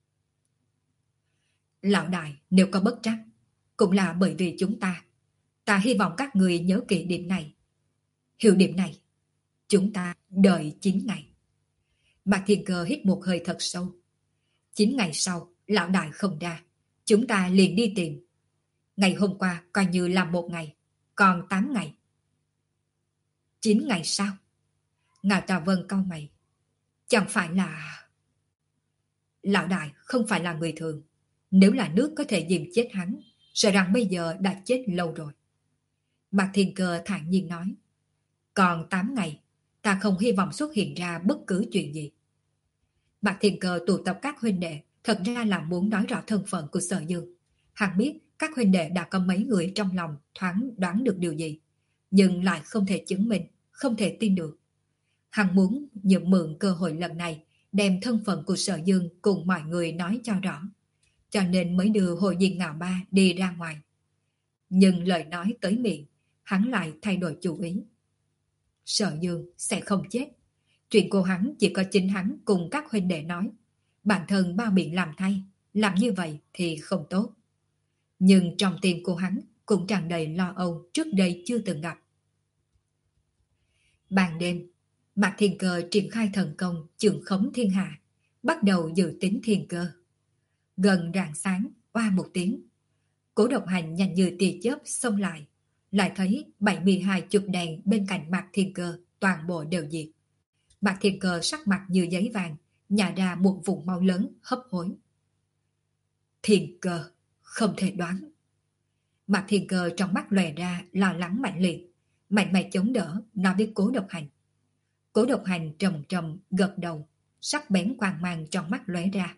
Lão đại nếu có bất trắc, cũng là bởi vì chúng ta. Ta hy vọng các người nhớ kỹ điểm này. Hiểu điểm này, chúng ta đợi chín ngày. Mạc Thiên Cơ hít một hơi thật sâu. chín ngày sau, lão đại không ra, chúng ta liền đi tìm. Ngày hôm qua coi như là một ngày, còn tám ngày. chín ngày sau. Ngạo Tà Vân cau mày. Chẳng phải là... Lão đại không phải là người thường. Nếu là nước có thể dìm chết hắn, sợ rằng bây giờ đã chết lâu rồi. Mạc Thiên Cơ thản nhiên nói. Còn tám ngày, ta không hy vọng xuất hiện ra bất cứ chuyện gì. Mạc Thiên Cơ tụ tập các huynh đệ, thật ra là muốn nói rõ thân phận của Sở Dương. Hắn biết các huynh đệ đã có mấy người trong lòng thoáng đoán được điều gì, nhưng lại không thể chứng minh, không thể tin được. Hắn muốn nhận mượn cơ hội lần này, đem thân phận của Sở Dương cùng mọi người nói cho rõ. Cho nên mới đưa Hồ Diên Ngạo Ba đi ra ngoài. Nhưng lời nói tới miệng, hắn lại thay đổi chủ ý. Sở Dương sẽ không chết. Chuyện của hắn chỉ có chính hắn cùng các huynh đệ nói. Bản thân bao biện làm thay, làm như vậy thì không tốt. Nhưng trong tim của hắn cũng tràn đầy lo âu trước đây chưa từng gặp. Ban đêm, Mạc Thiên Cơ triển khai thần công trường khống thiên hạ, bắt đầu dự tính thiên cơ. Gần rạng sáng, oa một tiếng, Cố Độc Hành nhanh như tia chớp xông lại, lại thấy bảy mươi hai chục đèn bên cạnh Mạc Thiên Cơ toàn bộ đều diệt. Mạc Thiên Cơ sắc mặt như giấy vàng, nhả ra một vùng máu lớn hấp hối. Thiên Cơ, không thể đoán. Mạc Thiên Cơ trong mắt lòe ra lo lắng mạnh liệt, mạnh mẽ chống đỡ, nói với Cố Độc Hành. Cố Độc Hành trầm trầm gật đầu, sắc bén quang mang trong mắt lóe ra.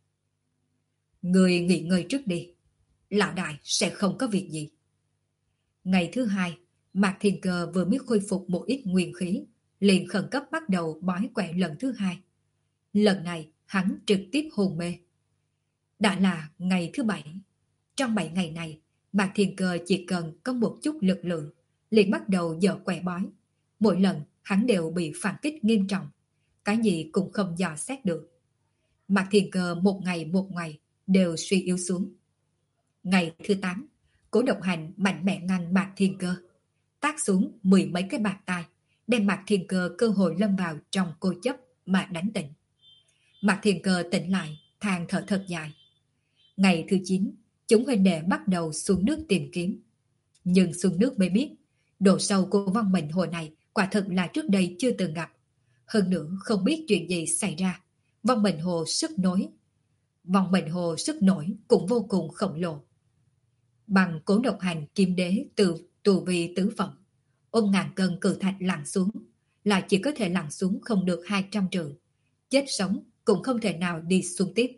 Người nghỉ ngơi trước đi, lão đại sẽ không có việc gì. Ngày thứ hai, Mạc Thiên Cơ vừa mới khôi phục một ít nguyên khí, liền khẩn cấp bắt đầu bói quẻ lần thứ hai. Lần này hắn trực tiếp hôn mê. Đã là ngày thứ bảy. Trong bảy ngày này, Mạc Thiên Cơ chỉ cần có một chút lực lượng, liền bắt đầu dở quẻ bói. Mỗi lần hắn đều bị phản kích nghiêm trọng, cái gì cũng không dò xét được. Mạc Thiên Cơ một ngày một ngày đều suy yếu xuống. Ngày thứ tám, Cố Độc Hành mạnh mẽ ngăn Mạc Thiên Cơ, tác xuống mười mấy cái bạt tai, đem Mạc Thiên Cơ cơ hội lâm vào trong cô chấp mà đánh tỉnh. Mạc Thiên Cơ tỉnh lại, than thở thật dài. Ngày thứ chín, chúng huynh đệ bắt đầu xuống nước tìm kiếm. Nhưng xuống nước mới biết, độ sâu của vong mệnh hồ này quả thật là trước đây chưa từng gặp. Hơn nữa không biết chuyện gì xảy ra, vong mệnh hồ sức nổi. Vong mệnh hồ sức nổi cũng vô cùng khổng lồ. Bằng Cố Độc Hành kim đế từ tù vi tứ phẩm, ôm ngàn cân cự thạch lặn xuống, là chỉ có thể lặn xuống không được hai trăm trượng. Chết sống cũng không thể nào đi xuống tiếp.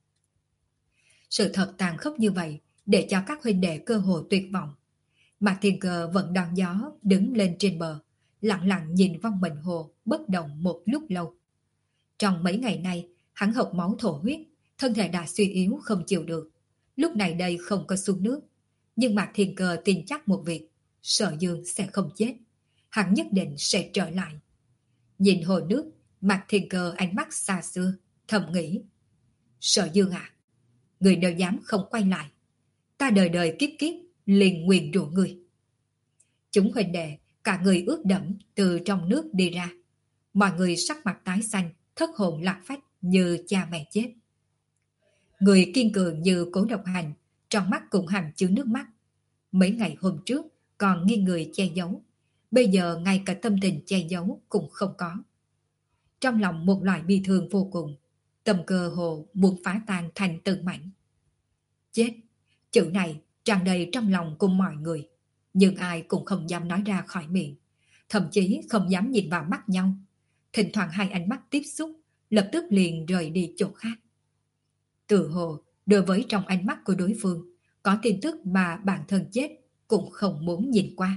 Sự thật tàn khốc như vậy để cho các huynh đệ cơ hội tuyệt vọng. Mạc Thiên Cơ vẫn đón gió đứng lên trên bờ, lặng lặng nhìn vong mệnh hồ bất động một lúc lâu. Trong mấy ngày nay, hắn hộc máu thổ huyết, thân thể đã suy yếu không chịu được. Lúc này đây không có xuống nước, nhưng Mạc Thiên Cơ tin chắc một việc, Sở Dương sẽ không chết, hắn nhất định sẽ trở lại. Nhìn hồ nước, Mạc Thiên Cơ ánh mắt xa xưa, thầm nghĩ: Sở Dương à, người đâu dám không quay lại, ta đời đời kiếp kiếp liền nguyền rủa người. Chúng huynh đệ cả người ướt đẫm từ trong nước đi ra, mọi người sắc mặt tái xanh, thất hồn lạc phách như cha mẹ chết. Người kiên cường như Cố Độc Hành, trong mắt cũng hàm chứa nước mắt. Mấy ngày hôm trước còn nghiêng người che giấu, bây giờ ngay cả tâm tình che giấu cũng không có. Trong lòng một loại bi thương vô cùng, tâm cơ hồ muốn phá tan thành từng mảnh. Chết, chữ này tràn đầy trong lòng của mọi người, nhưng ai cũng không dám nói ra khỏi miệng, thậm chí không dám nhìn vào mắt nhau. Thỉnh thoảng hai ánh mắt tiếp xúc, lập tức liền rời đi chỗ khác. Tự hồ, đối với trong ánh mắt của đối phương, có tin tức mà bản thân chết cũng không muốn nhìn qua.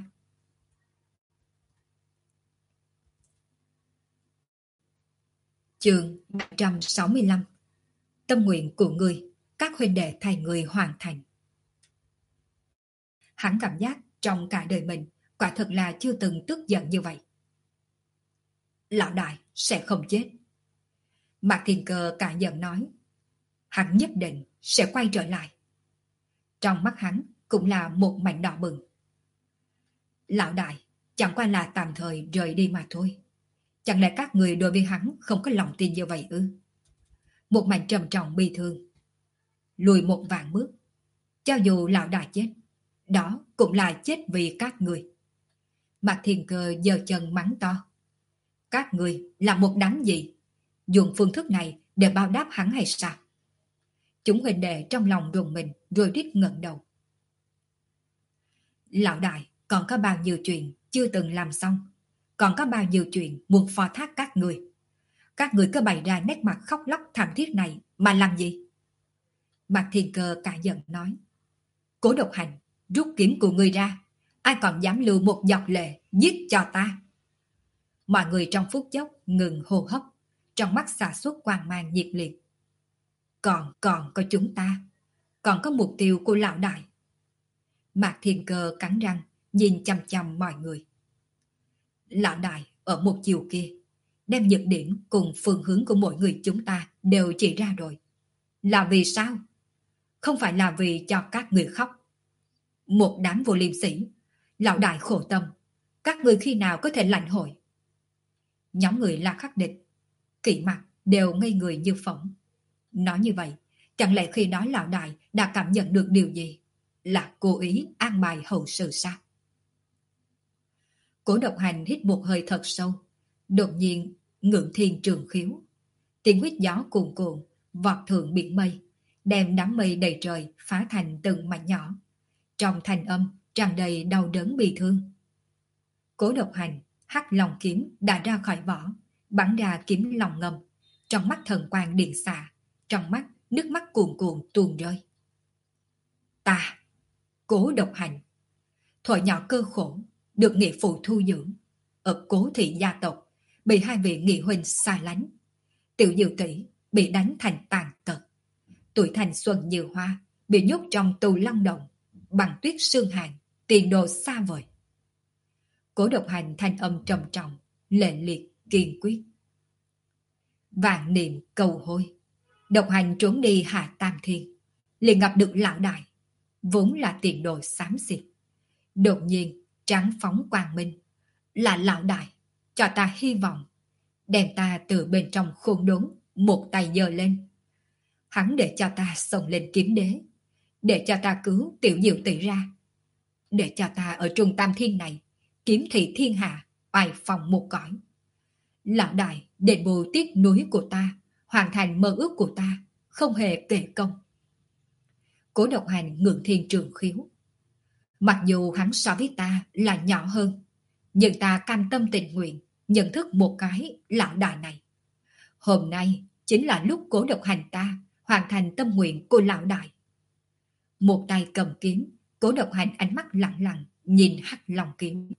Chương ba trăm sáu mươi lăm. Tâm nguyện của người, các huynh đệ thay người hoàn thành. Hắn cảm giác trong cả đời mình quả thật là chưa từng tức giận như vậy. Lão đại sẽ không chết. Mạc Thiên Cơ cả giận nói, hắn nhất định sẽ quay trở lại. Trong mắt hắn cũng là một mảnh đỏ bừng. Lão đại chẳng qua là tạm thời rời đi mà thôi. Chẳng lẽ các người đối với hắn không có lòng tin như vậy ư? Một mảnh trầm trọng bi thương. Lùi một vạn bước, cho dù lão đại chết, đó cũng là chết vì các người. Mạc Thiên Cơ giơ chân mắng to. Các người là một đám gì? Dùng phương thức này để báo đáp hắn hay sao? Chúng huynh đệ trong lòng rùng mình rồi rít ngẩng đầu. Lão đại còn có bao nhiêu chuyện chưa từng làm xong, còn có bao nhiêu chuyện muốn phó thác các người. Các người cứ bày ra nét mặt khóc lóc thảm thiết này mà làm gì? Mạc Thiên Cơ cả giận nói. Cố Độc Hành, rút kiếm của người ra, ai còn dám lưu một giọt lệ giết cho ta. Mọi người trong phút chốc ngừng hô hấp, trong mắt xả xuất quang mang nhiệt liệt. Còn còn có chúng ta, còn có mục tiêu của lão đại. Mạc Thiên Cơ cắn răng nhìn chằm chằm mọi người. Lão đại ở một chiều kia, đem nhược điểm cùng phương hướng của mỗi người chúng ta đều chỉ ra rồi. Là vì sao? Không phải là vì cho các người khóc. Một đám vô liêm sỉ, lão đại khổ tâm, các người khi nào có thể lãnh hội? Nhóm người La Khắc Địch, Kỵ Mặc đều ngây người như phỏng. Nói như vậy, chẳng lẽ khi đó lão đại đã cảm nhận được điều gì? Là cố ý an bài hậu sự sao? Cố Độc Hành hít một hơi thật sâu, đột nhiên ngưỡng thiên trường khiếu. Tiếng huýt gió cuồn cuộn, vọt thượng biển mây, đem đám mây đầy trời phá thành từng mảnh nhỏ. Trong thanh âm tràn đầy đau đớn bi thương. Cố Độc Hành hắc lòng kiếm đã ra khỏi vỏ, bắn ra kiếm lòng ngầm, trong mắt thần quang điện xạ, trong mắt nước mắt cuồn cuộn tuôn rơi. Ta, Cố Độc Hành, thuở nhỏ cơ khổ, được nghĩa phụ thu dưỡng, ở Cố thị gia tộc, bị hai vị nghị huynh xa lánh. Tiểu Diệu tỷ bị đánh thành tàn tật, tuổi thanh xuân như hoa, bị nhốt trong tù Long Động, bằng tuyết sương hàn, tiền đồ xa vời. Cố Độc Hành thanh âm trầm trọng, lệ liệt, kiên quyết. Vạn niệm cầu hôi, Độc Hành trốn đi Hạ Tam Thiên, liền gặp được lão đại, vốn là tiền đồ xám xịt. Đột nhiên trắng phóng quang minh, là lão đại, cho ta hy vọng, đem ta từ bên trong khôn đốn, một tay giơ lên. Hắn để cho ta xông lên kiếm đế, để cho ta cứu Tiểu Diệu tỷ ra, để cho ta ở Trung Tam Thiên này kiếm thị thiên hạ, oai phong một cõi. Lão đại đền bù tiếc núi của ta, hoàn thành mơ ước của ta, không hề kể công. Cố Độc Hành ngưỡng thiên trường khiếu. Mặc dù hắn so với ta là nhỏ hơn, nhưng ta cam tâm tình nguyện nhận thức một cái lão đại này. Hôm nay chính là lúc Cố Độc Hành ta hoàn thành tâm nguyện của lão đại. Một tay cầm kiếm, Cố Độc Hành ánh mắt lặng lặng nhìn hắc long kiếm.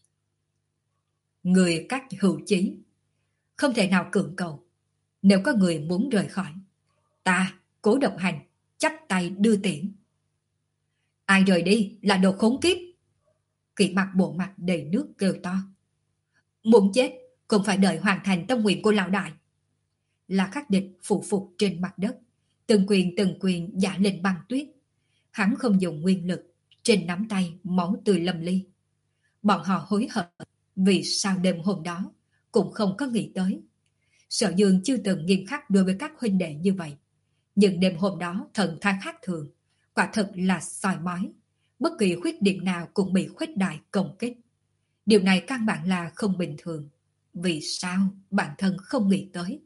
Người các hữu chí, không thể nào cưỡng cầu. Nếu có người muốn rời khỏi, ta, Cố Độc Hành, chắp tay đưa tiễn. Ai rời đi là đồ khốn kiếp. Kỵ Mặc bộ mặt đầy nước kêu to. Muốn chết cũng phải đợi hoàn thành tâm nguyện của lão đại. La Khắc Địch phụ phục trên mặt đất, từng quyền từng quyền giả lên băng tuyết. Hắn không dùng nguyên lực, trên nắm tay máu tươi lâm ly. Bọn họ hối hận vì sao đêm hôm đó cũng không có nghĩ tới. Sở Dương chưa từng nghiêm khắc đối với các huynh đệ như vậy, nhưng đêm hôm đó thần thái khác thường, quả thật là soi mói, bất kỳ khuyết điểm nào cũng bị khuếch đại công kích. Điều này căn bản là không bình thường. Vì sao bản thân không nghĩ tới?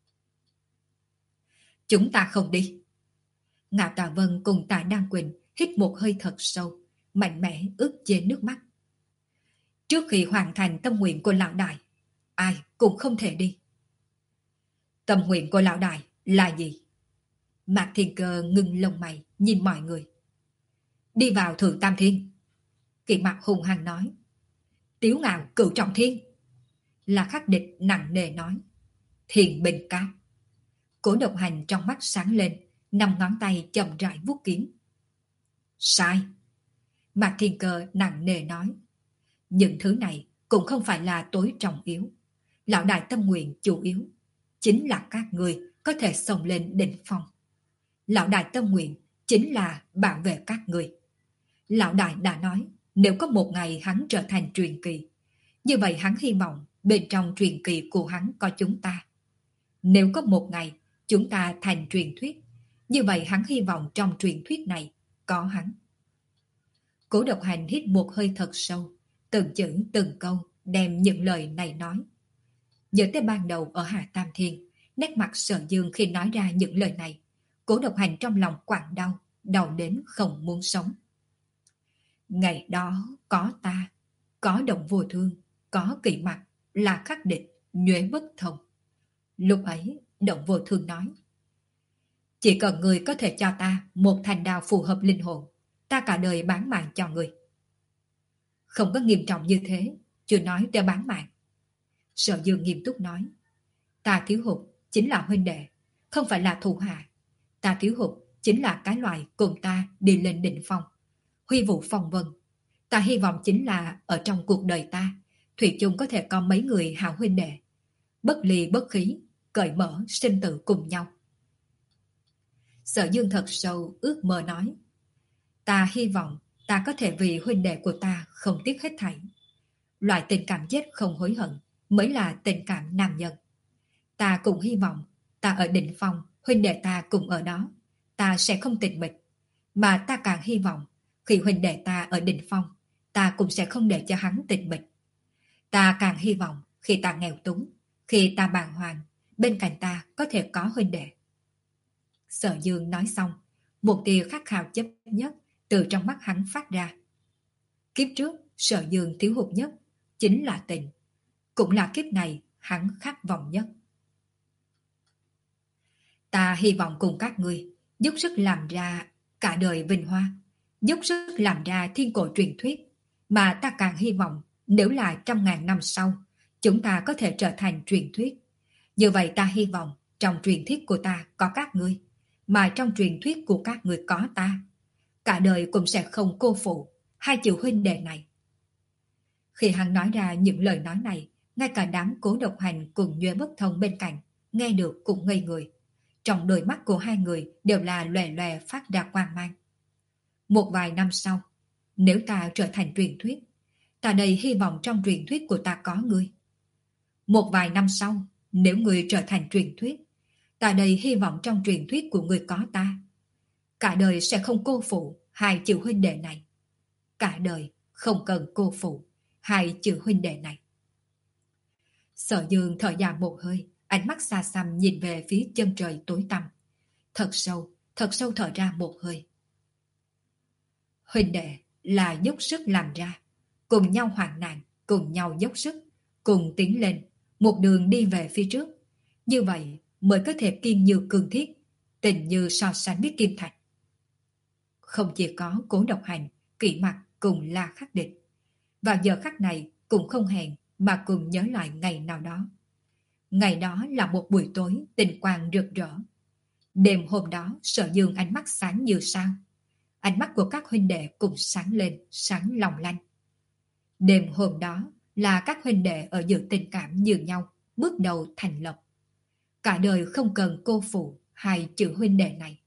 Chúng ta không đi. Ngạo Tà Vân cùng Tạ Đăng Quỳnh hít một hơi thật sâu, mạnh mẽ ướt chế nước mắt. Trước khi hoàn thành tâm nguyện của lão đại, ai cũng không thể đi. Tâm nguyện của lão đại là gì? Mạc Thiên Cơ ngưng lông mày nhìn mọi người. Đi vào Thượng Tam Thiên. Kỵ Mặc hùng hăng nói. Tiếu Ngạo cửu trọng thiên. La Khắc Địch nặng nề nói. Thiền bình cát. Cố Độc Hành trong mắt sáng lên, năm ngón tay chậm rãi vuốt kiếm. Sai. Mạc Thiên Cơ nặng nề nói. Những thứ này cũng không phải là tối trọng yếu. Lão đại tâm nguyện chủ yếu chính là các người có thể xông lên đỉnh phong. Lão đại tâm nguyện chính là bảo vệ các người. Lão đại đã nói, nếu có một ngày hắn trở thành truyền kỳ, như vậy hắn hy vọng bên trong truyền kỳ của hắn có chúng ta. Nếu có một ngày chúng ta thành truyền thuyết, như vậy hắn hy vọng trong truyền thuyết này có hắn. Cố Độc Hành hít một hơi thật sâu, từng chữ từng câu đem những lời này nói. Nhớ tới ban đầu ở Hà Tam Thiên, nét mặt Sở Dương khi nói ra những lời này, Cố Độc Hành trong lòng quặn đau, đau đến không muốn sống. Ngày đó có ta, có Động Vô Thương, có Kỵ Mặc, là Khắc Địch, nhuế bất thông. Lúc ấy, Động Vô Thương nói, chỉ cần người có thể cho ta một thành đao phù hợp linh hồn, ta cả đời bán mạng cho người. Không có nghiêm trọng như thế, chưa nói tới bán mạng. Sở Dương nghiêm túc nói, ta thiếu hụt chính là huynh đệ, không phải là thù hạ. Ta thiếu hụt chính là cái loại cùng ta đi lên đỉnh phong, huy vũ phong vân. Ta hy vọng chính là ở trong cuộc đời ta, thủy chung có thể có mấy người hảo huynh đệ, bất ly bất khí, cởi mở sinh tử cùng nhau. Sở Dương thật sâu ước mơ nói, ta hy vọng ta có thể vì huynh đệ của ta không tiếc hết thảy. Loại tình cảm chết không hối hận, mới là tình cảm nam nhân. Ta cũng hy vọng ta ở đỉnh phong, huynh đệ ta cũng ở đó, ta sẽ không tịch mịch. Mà ta càng hy vọng khi huynh đệ ta ở đỉnh phong, ta cũng sẽ không để cho hắn tịch mịch. Ta càng hy vọng khi ta nghèo túng, khi ta bàng hoàng, bên cạnh ta có thể có huynh đệ. Sở Dương nói xong, một tia khát khao chấp nhất từ trong mắt hắn phát ra. Kiếp trước, Sở Dương thiếu hụt nhất chính là tình, cũng là kiếp này hắn khát vọng nhất. Ta hy vọng cùng các ngươi dốc sức làm ra cả đời vinh hoa, dốc sức làm ra thiên cổ truyền thuyết, mà ta càng hy vọng nếu là trăm ngàn năm sau, chúng ta có thể trở thành truyền thuyết. Như vậy ta hy vọng trong truyền thuyết của ta có các ngươi, mà trong truyền thuyết của các ngươi có ta. Cả đời cũng sẽ không cô phụ hai chữ huynh đệ này. Khi hắn nói ra những lời nói này, ngay cả đám Cố Độc Hành cùng Nhuệ Bất Thông bên cạnh nghe được cũng ngây người. Trong đôi mắt của hai người đều là lòe lòe phát ra quang mang. Một vài năm sau, nếu ta trở thành truyền thuyết, ta đầy hy vọng trong truyền thuyết của ta có ngươi. Một vài năm sau, nếu ngươi trở thành truyền thuyết, ta đầy hy vọng trong truyền thuyết của ngươi có ta. Cả đời sẽ không cô phụ hai chữ huynh đệ này. Cả đời không cần cô phụ hai chữ huynh đệ này. Sở Dương thở dài một hơi, ánh mắt xa xăm nhìn về phía chân trời tối tăm. Thật sâu, thật sâu thở ra một hơi. Huynh đệ là dốc sức làm ra, cùng nhau hoạn nạn, cùng nhau dốc sức, cùng tiến lên, một đường đi về phía trước. Như vậy mới có thể kiên như cương thiết, tình như so sánh với kim thạch. Không chỉ có Cố Độc Hành, Kỷ Mặc cùng La Khắc Địch. Vào giờ khắc này cũng không hẹn mà cùng nhớ lại ngày nào đó. Ngày đó là một buổi tối tình quang rực rỡ. Đêm hôm đó Sở Dương ánh mắt sáng như sao. Ánh mắt của các huynh đệ cùng sáng lên, sáng lòng lanh. Đêm hôm đó là các huynh đệ ở giữa tình cảm như nhau, bước đầu thành lập. Cả đời không cần cô phụ hai chữ huynh đệ này.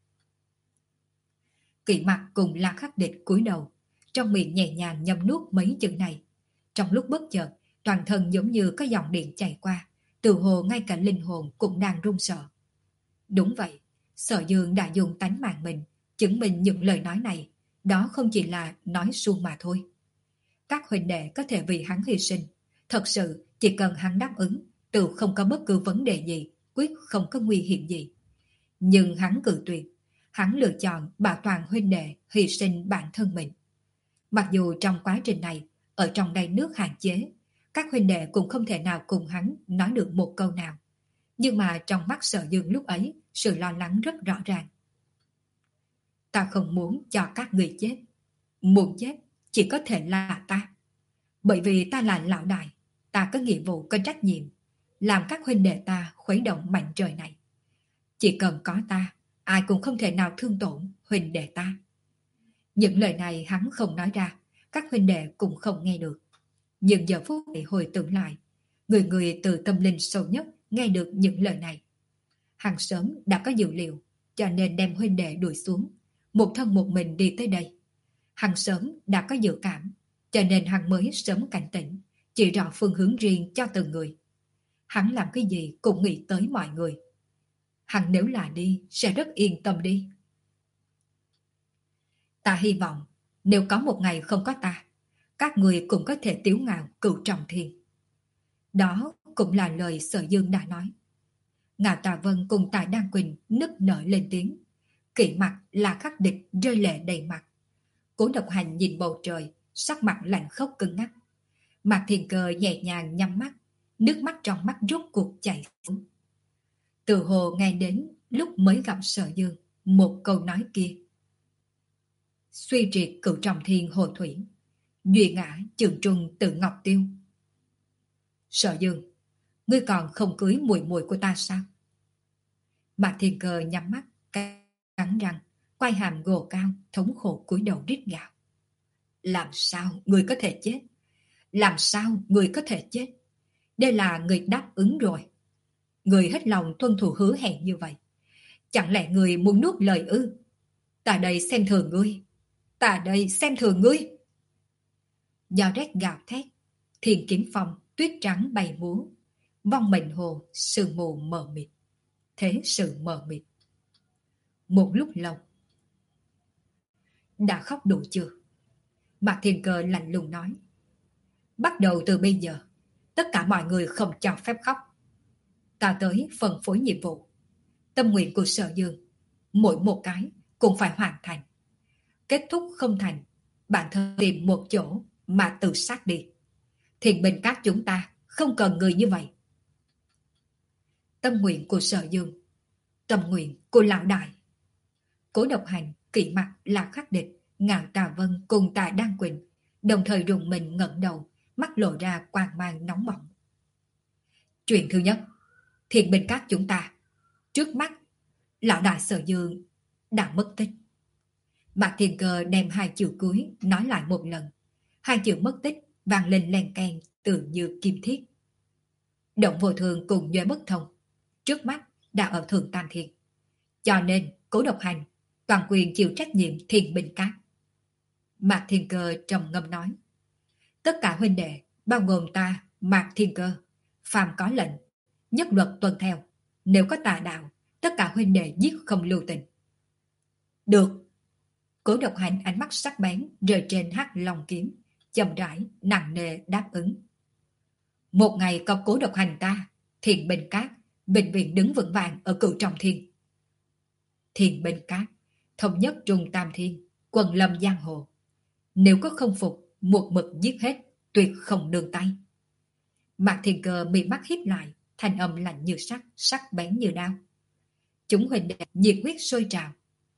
Kỷ Mặc cùng La Khắc Địch cúi đầu, trong miệng nhẹ nhàng nhấm nuốt mấy chữ này. Trong lúc bất chợt, toàn thân giống như có dòng điện chạy qua, từ hồ ngay cả linh hồn cũng đang run sợ. Đúng vậy, Sở Dương đã dùng tánh mạng mình chứng minh những lời nói này, đó không chỉ là nói suông mà thôi. Các huynh đệ có thể vì hắn hy sinh, thật sự chỉ cần hắn đáp ứng, tự không có bất cứ vấn đề gì, quyết không có nguy hiểm gì. Nhưng hắn cự tuyệt, hắn lựa chọn bảo toàn huynh đệ hy sinh bản thân mình. Mặc dù trong quá trình này, ở trong đầy nước hạn chế, các huynh đệ cũng không thể nào cùng hắn nói được một câu nào. Nhưng mà trong mắt Sở Dương lúc ấy, sự lo lắng rất rõ ràng. Ta không muốn cho các người chết. Muốn chết chỉ có thể là ta. Bởi vì ta là lão đại, ta có nghĩa vụ, có trách nhiệm, làm các huynh đệ ta khuấy động mảnh trời này. Chỉ cần có ta, ai cũng không thể nào thương tổn huynh đệ ta. Những lời này hắn không nói ra, các huynh đệ cũng không nghe được. Nhưng giờ phút này hồi tưởng lại, người người từ tâm linh sâu nhất nghe được những lời này. Hắn sớm đã có dự liệu, cho nên đem huynh đệ đuổi xuống, một thân một mình đi tới đây. Hắn sớm đã có dự cảm, cho nên hắn mới sớm cảnh tỉnh, chỉ rõ phương hướng riêng cho từng người. Hắn làm cái gì cũng nghĩ tới mọi người. Hắn nếu là đi, sẽ rất yên tâm đi. Ta hy vọng, nếu có một ngày không có ta, các người cũng có thể tiếu ngạo cửu trọng thiên. Đó cũng là lời Sở Dương đã nói. Ngạo Tà Vân cùng Tài Đan Quỳnh nức nở lên tiếng. Kỷ Mặc là Khắc Địch rơi lệ đầy mặt. Cố Độc Hành nhìn bầu trời, sắc mặt lạnh khốc cứng ngắc. Mạc Thiền Cơ nhẹ nhàng nhắm mắt, nước mắt trong mắt rốt cuộc chảy xuống. Từ hồ ngay đến lúc mới gặp Sở Dương, một câu nói kia. Suy triệt cửu trọng thiên hồ thủy, duy ngã trường trung tự ngọc tiêu. Sở Dương, ngươi còn không cưới muội muội của ta sao? Mạc Thiên Cơ nhắm mắt, cắn răng, quay hàm gồ cao, thống khổ cúi đầu rít gào. Làm sao ngươi có thể chết? Làm sao ngươi có thể chết? Đây là người đáp ứng rồi. Người hết lòng tuân thủ hứa hẹn như vậy. Chẳng lẽ người muốn nuốt lời ư? Ta đây xem thường ngươi. Ta đây xem thường ngươi. Do rét gào thét, Thiên Kiếm Phong tuyết trắng bay múa, vong mệnh hồ, sương mù mờ mịt. Thế sự mờ mịt. Một lúc lâu. Đã khóc đủ chưa? Mạc Thiên Cơ lạnh lùng nói. Bắt đầu từ bây giờ, tất cả mọi người không cho phép khóc. Ta tới phân phối nhiệm vụ. Tâm nguyện của Sở Dương, mỗi một cái cũng phải hoàn thành. Kết thúc không thành, bản thân tìm một chỗ mà tự sát đi. Thiền Bình Các chúng ta không cần người như vậy. Tâm nguyện của Sở Dương, tâm nguyện của Lão Đại. Cố Độc Hành, Kỵ Mặc, Lạc Khắc Địch, Ngạo Tà Vân cùng Tạ Đan Quỳnh đồng thời rùng mình ngẩng đầu, mắt lộ ra quang mang nóng bỏng. Chuyện thứ nhất, Thiền Bình Các chúng ta, trước mắt, Lão Đại Sở Dương đã mất tích. Mạc Thiên Cơ đem hai chữ cuối nói lại một lần. Hai chữ mất tích vang lên len keng tự như kim thiết. Động Vô Thường cùng Duệ Bất Thông trước mắt đã ở Thượng Tam Thiên. Cho nên Cố Độc Hành toàn quyền chịu trách nhiệm Thiền Bình Các. Mạc Thiên Cơ trầm ngâm nói. Tất cả huynh đệ, bao gồm ta, Mạc Thiên Cơ, phàm có lệnh, nhất luật tuân theo. Nếu có tà đạo, tất cả huynh đệ giết không lưu tình. Được. Cố Độc Hành ánh mắt sắc bén rơi trên hắc long kiếm, chậm rãi, nặng nề đáp ứng. Một ngày có Cố Độc Hành ta, Thiền Bình Các, bệnh viện đứng vững vàng ở Cửu Trọng Thiên. Thiền Bình Các, thống nhất Trung Tam Thiên, quần lâm giang hồ. Nếu có không phục, một mực giết hết, tuyệt không nương tay. Mạc Thiên Cơ mị mắt híp lại, thanh âm lạnh như sắt, sắc bén như đao. Chúng huynh đệ nhiệt huyết sôi trào.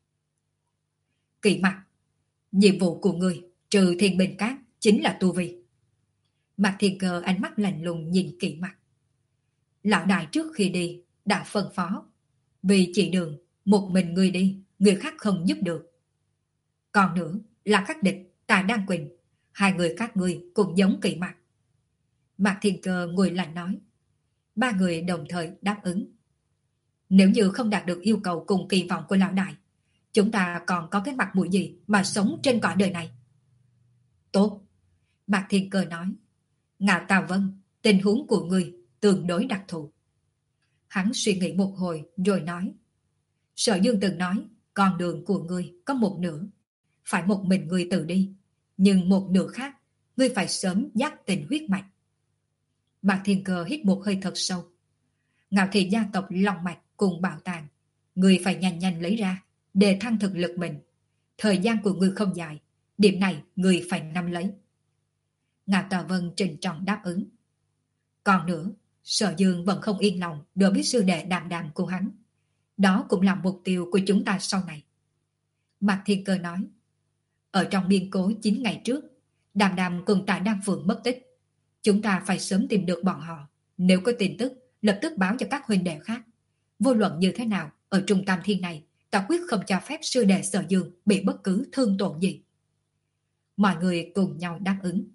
Kỵ Mặc, nhiệm vụ của người trừ Thiền Bình Các chính là tu vi. Mạc Thiên Cơ ánh mắt lạnh lùng nhìn Kỵ Mặc. Lão đại trước khi đi đã phân phó, vì chỉ đường một mình người đi, người khác không giúp được. Còn nữa là Khắc Địch, Tạ Đan Quỳnh, hai người các ngươi cũng giống Kỵ Mặc. Mạc Thiên Cơ ngồi lạnh nói. Ba người đồng thời đáp ứng. Nếu như không đạt được yêu cầu cùng kỳ vọng của lão đại, chúng ta còn có cái mặt mũi gì mà sống trên cõi đời này? Tốt. Mạc Thiên Cơ nói. Ngạo Tà Vân, tình huống của ngươi tương đối đặc thù. Hắn suy nghĩ một hồi rồi nói. Sở Dương từng nói, con đường của ngươi có một nửa, phải một mình ngươi tự đi, nhưng một nửa khác, ngươi phải sớm dắt tình huyết mạch. Mạc Thiên Cơ hít một hơi thật sâu. Ngạo Thị gia tộc lòng mạch cùng bảo tàng, ngươi phải nhanh nhanh lấy ra để thăng thực lực mình. Thời gian của ngươi không dài, điểm này ngươi phải nắm lấy. Ngạo Tà Vân trình trọng đáp ứng. Còn nữa, Sở Dương vẫn không yên lòng đối với sư đệ Đàm Đàm của hắn. Đó cũng là mục tiêu của chúng ta sau này. Mạc Thiên Cơ nói. Ở trong biên cố chín ngày trước, Đàm Đàm cùng Tạ Đan Phượng mất tích. Chúng ta phải sớm tìm được bọn họ. Nếu có tin tức, lập tức báo cho các huynh đệ khác. Vô luận như thế nào, ở Trung Tam Thiên này, ta quyết không cho phép sư đệ Sở Dương bị bất cứ thương tổn gì. Mọi người cùng nhau đáp ứng.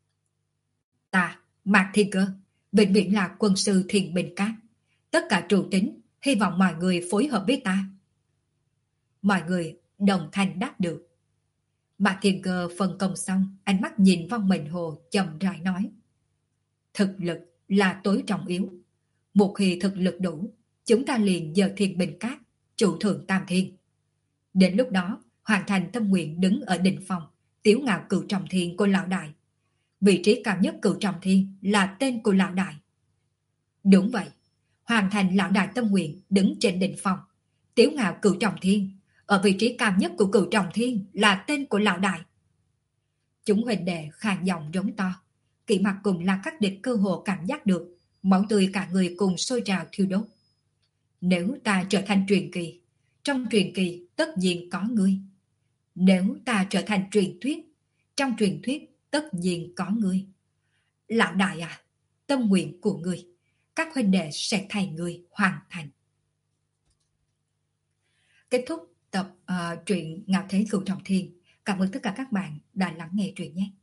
Ta, Mạc Thiên Cơ, vĩnh viễn là quân sư Thiền Bình Các. Tất cả trụ tính, hy vọng mọi người phối hợp với ta. Mọi người đồng thanh đáp được. Mạc Thiên Cơ phân công xong, ánh mắt nhìn Vong Mệnh Hồ chậm rãi nói. Thực lực là tối trọng yếu. Một khi thực lực đủ, chúng ta liền giờ Thiền Bình Các, trụ thượng Tam Thiên. Đến lúc đó, hoàn thành tâm nguyện đứng ở đỉnh phòng, tiếu ngạo Cửu Trọng Thiên của lão đại. Vị trí cao nhất Cửu Trọng Thiên là tên của lão đại. Đúng vậy, hoàn thành lão đại tâm nguyện đứng trên đỉnh phòng, tiếu ngạo Cửu Trọng Thiên. Ở vị trí cao nhất của Cửu Trọng Thiên là tên của lão đại. Chúng huynh đệ khàn giọng rống to. Kỵ Mặc cùng là các địch cơ hồ cảm giác được, máu tươi cả người cùng sôi trào thiêu đốt. Nếu ta trở thành truyền kỳ, trong truyền kỳ tất nhiên có ngươi. Nếu ta trở thành truyền thuyết, trong truyền thuyết tất nhiên có ngươi. Lão đại à, tâm nguyện của ngươi, các huynh đệ sẽ thay ngươi hoàn thành. Kết thúc tập uh, truyện Ngạo Thế Cửu Trọng Thiên. Cảm ơn tất cả các bạn đã lắng nghe truyện nhé.